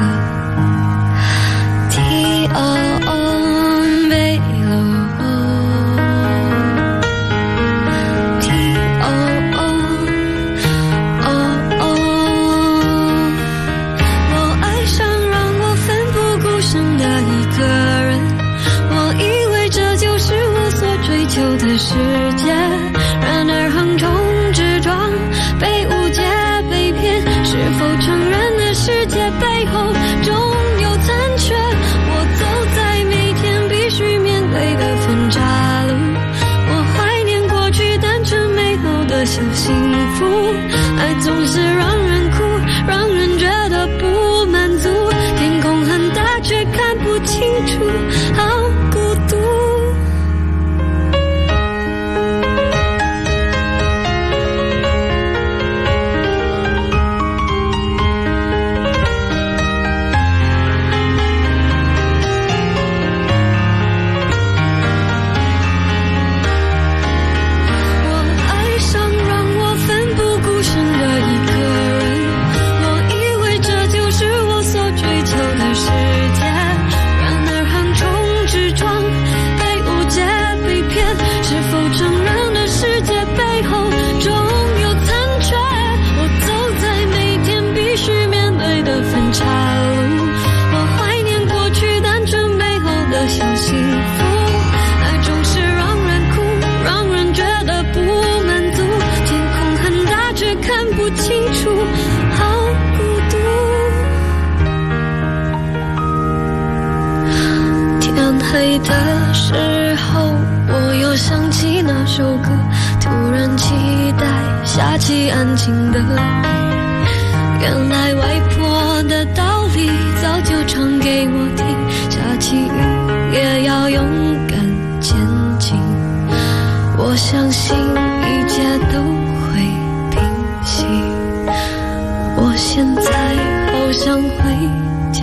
我爱上让我奋不顾身的一个人，我以为这就是我所追求的世界，然而横冲直撞，被误解被骗，是否承认的世界背后总有残缺，我走在每天必须面对的分岔路，我怀念过去单纯美好的小幸福，爱总是让人哭，让人觉得不满足，天空很大却看不清楚，好孤独。黑的时候，我又想起那首歌，突然期待下起安静的雨。原来外婆的道理早就唱给我听，下起雨也要勇敢前进。我相信一切都会平息。我现在好想回家。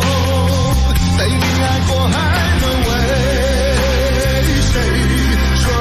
爱过还能为谁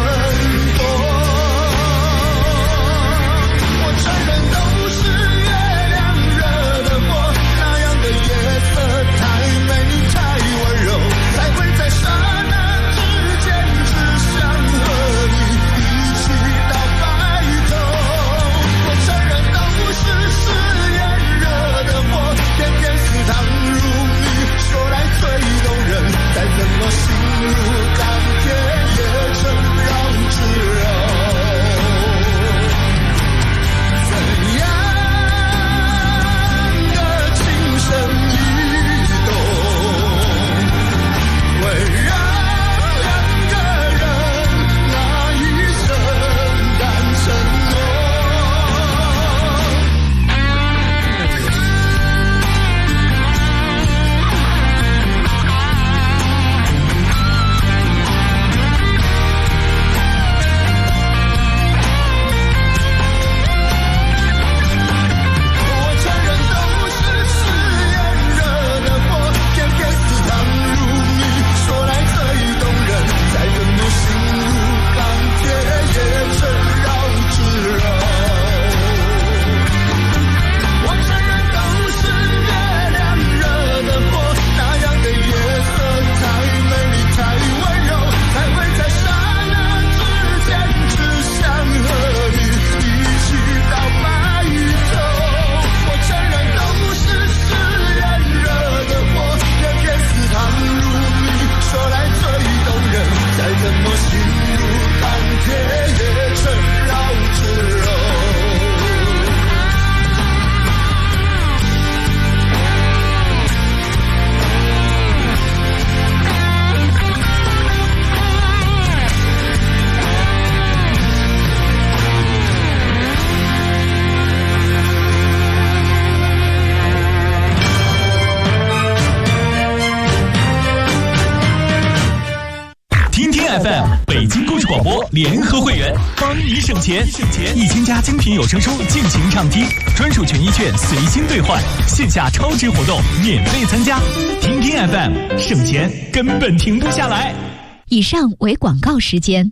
FM 北京故事广播联合会员，帮你省钱，1000加精品有声书尽情畅听，专属权益券随心兑换，线下超值活动免费参加，听听 FM 省钱根本停不下来。 以上为广告时间。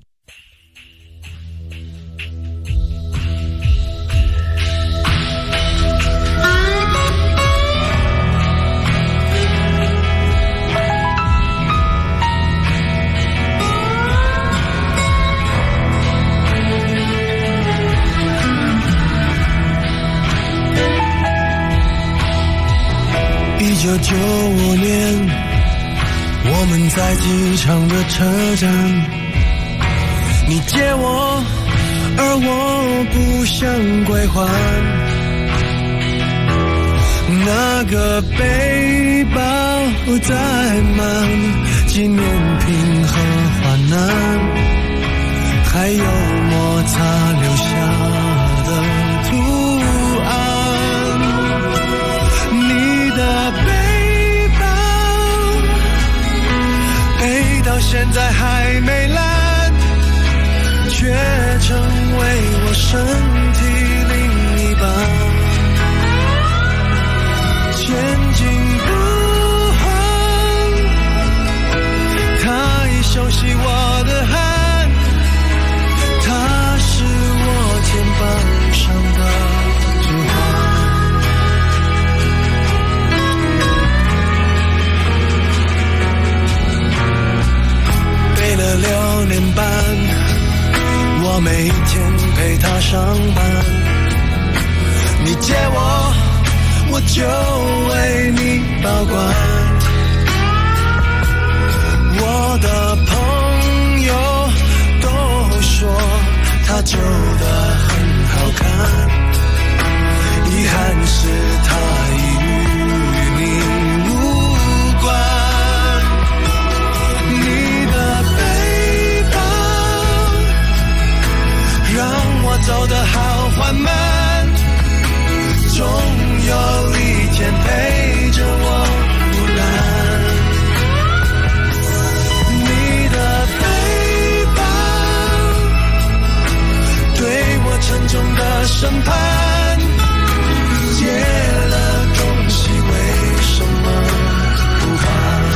1995年，我们在机场的车站，你借我，而我不想归还。那个背包载满纪念品和患难，还有摩擦留下的图案。你的背包背到现在还没烂，却成为我身体另一半。前进不换，他已熟悉我的汗，他是我肩膀上的指环。背了6年半，我每天陪他上班，你借我就为你保管。我的朋友都说他旧的很好看，遗憾是他已与你无关。你的背包让我走得好缓慢，总有一天陪着我腐烂。你的背包对我沉重的审判，借了东西为什么不还？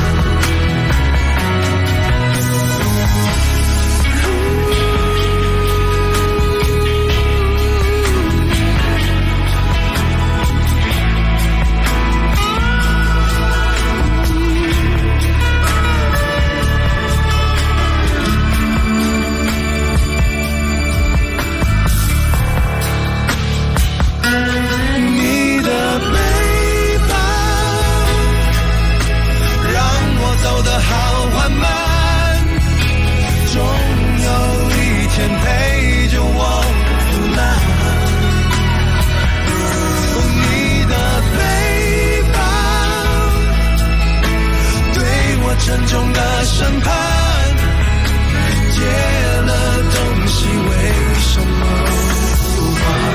沉重的审判，借了东西为什么不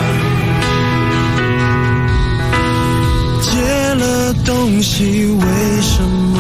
还？借了东西为什么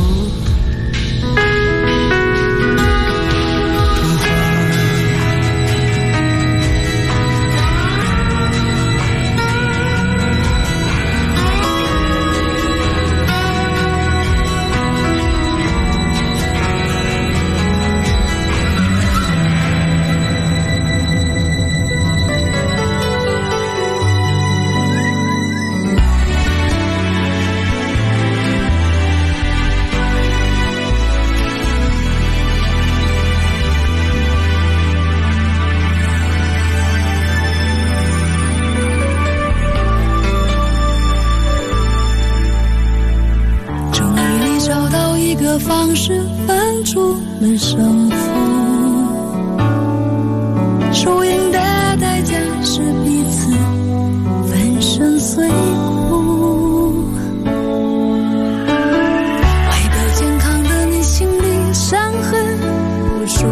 方式分出了胜负，输赢的代价是彼此粉身碎骨。爱的健康的你心里伤痕无数，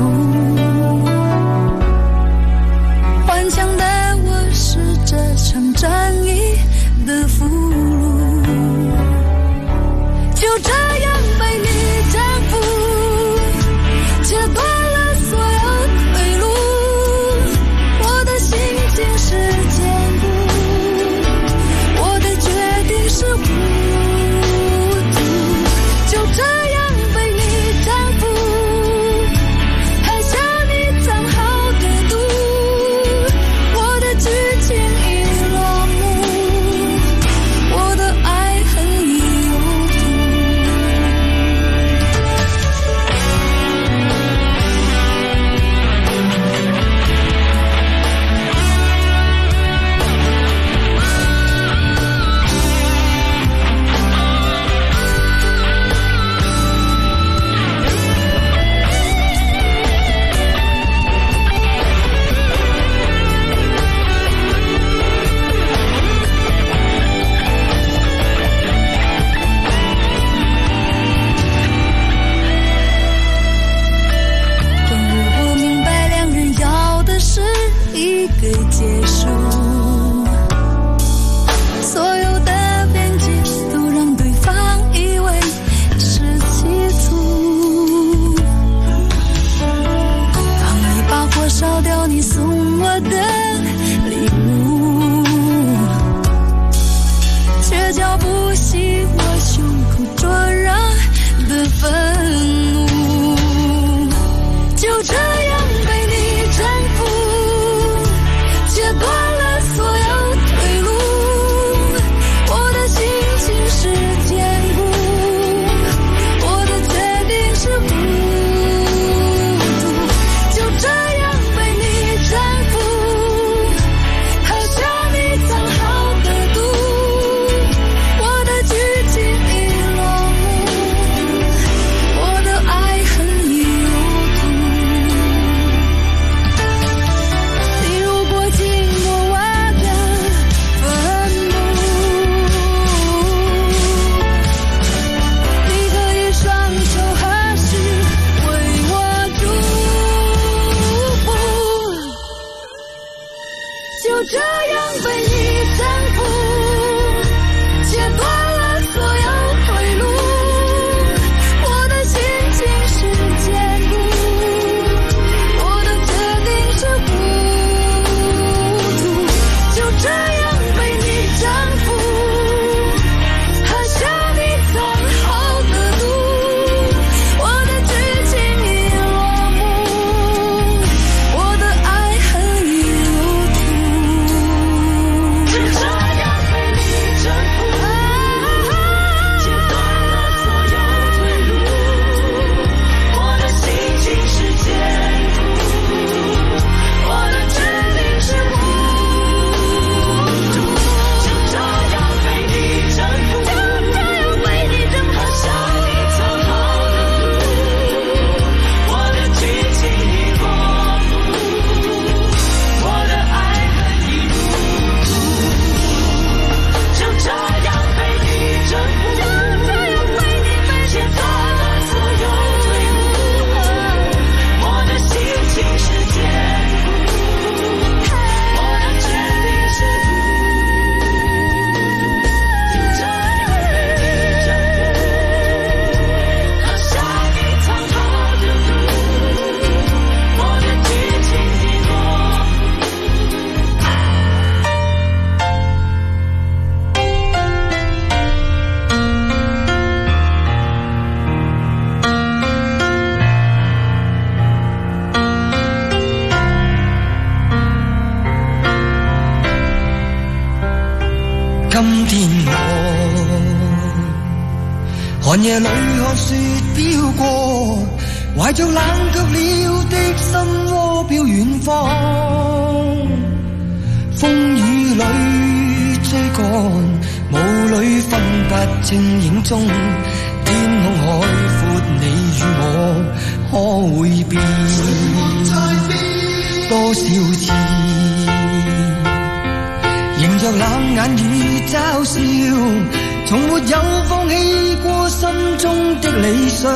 顽强的我是这场战役的俘虏，就这样被你征服，切断了寒夜里看雪飄過，懷着冷卻了的心窩飄遠方。風雨裏追趕，霧裏分不清影蹤。天空海闊，你與我可會變？多少次迎着冷眼與嘲笑，從沒有放棄過心中的理想。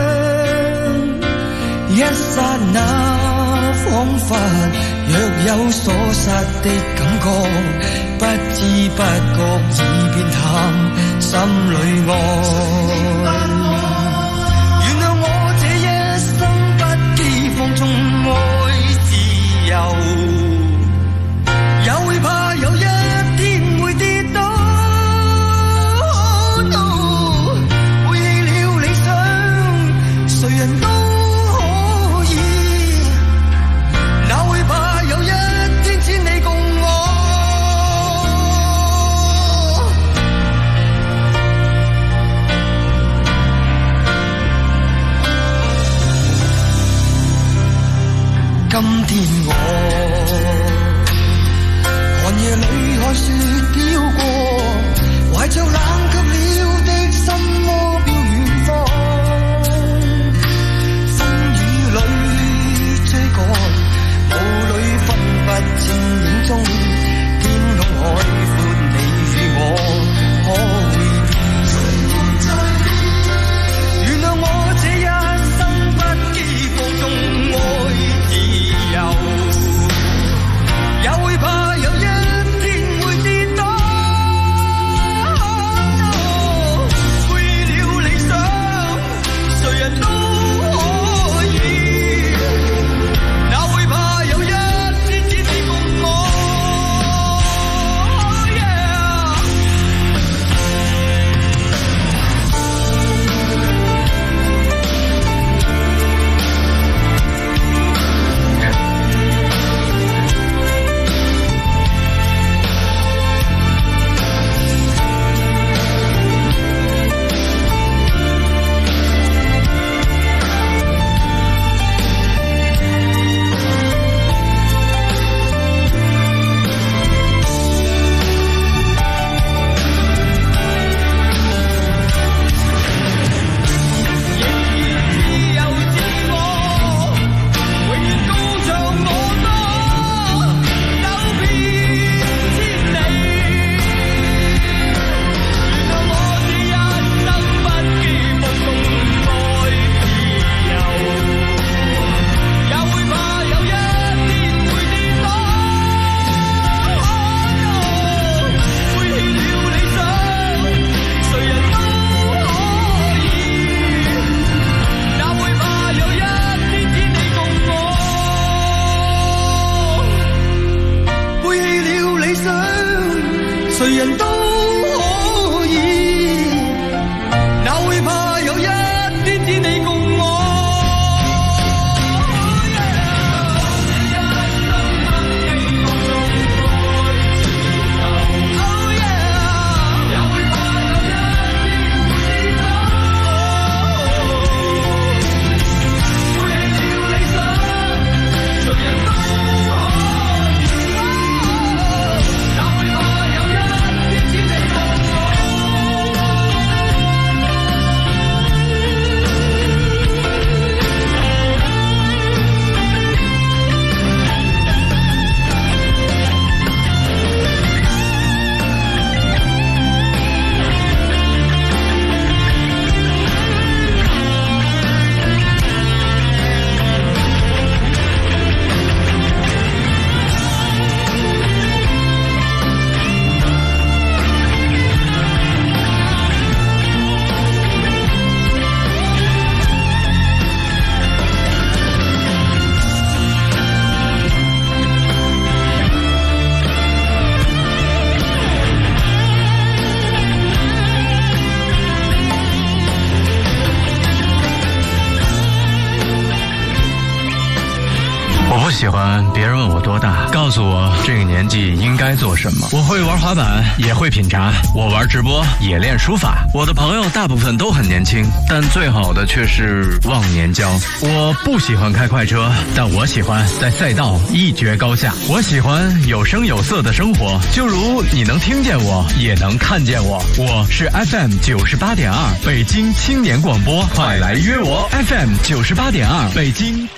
一剎那彷彿若有所失的感覺，不知不覺已變淡心裏愛。原諒我這一生不羈放縱愛自由，也會怕有一天會跌倒。背棄了理想，誰人都可以，哪會怕有一天只你共我。今天我寒夜裏看雪飄過，懷着冷卻了的心窩飄遠方。風雨裏追趕，霧裏分不清影蹤。天空海闊，你與我可會變？原諒我這一生不羈放縱愛自由，也會怕有一天會跌倒。 不喜欢别人问我多大，告诉我这个年纪应该做什么。我会玩滑板，也会品茶，我玩直播，也练书法。我的朋友大部分都很年轻，但最好的却是忘年交。我不喜欢开快车，但我喜欢在赛道一决高下。我喜欢有声有色的生活，就如你能听见我，也能看见我。我是 FM 98.2北京青年广播，快来约我 FM 98.2北京。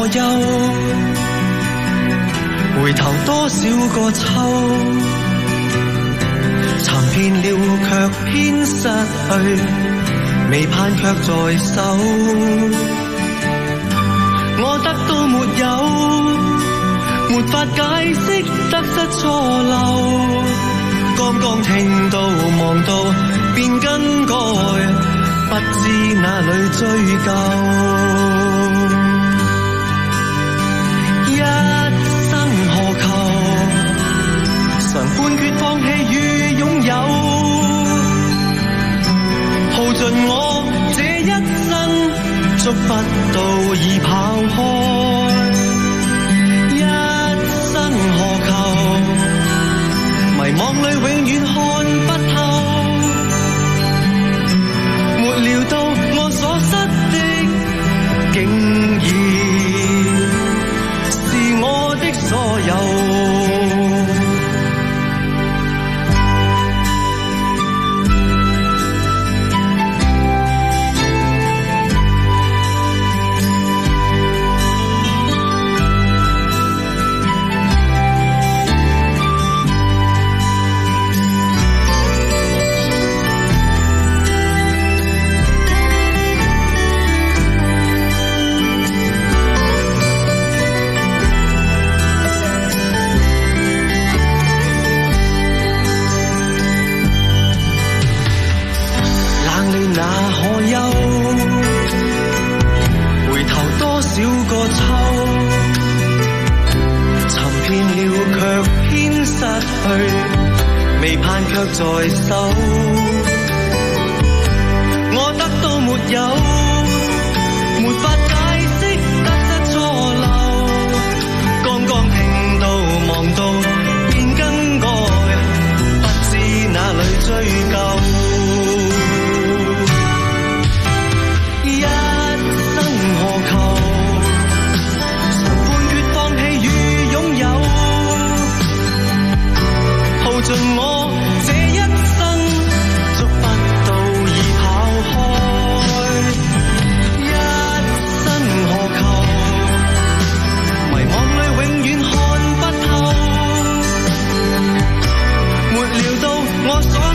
何休？回頭多少個秋，尋遍了卻偏失去，未盼卻在手。我得到沒有，沒法解釋得失錯漏。剛剛聽到望到便更改，不知哪裏追究。一生何求，常判決放棄與擁有，耗盡我這一生，觸不到已跑開。一生何求，迷惘裏永遠看不透，沒料到我所失的竟然是我的所有。未盼卻在手，我得到沒有，沒法解釋得失錯漏。剛剛聽到望到便更改，不知哪裏追究。一生何求，常判決放棄與擁有，耗盡我這一生，觸不到已跑開。一生何求，迷惘裏永遠看不透，沒料到我所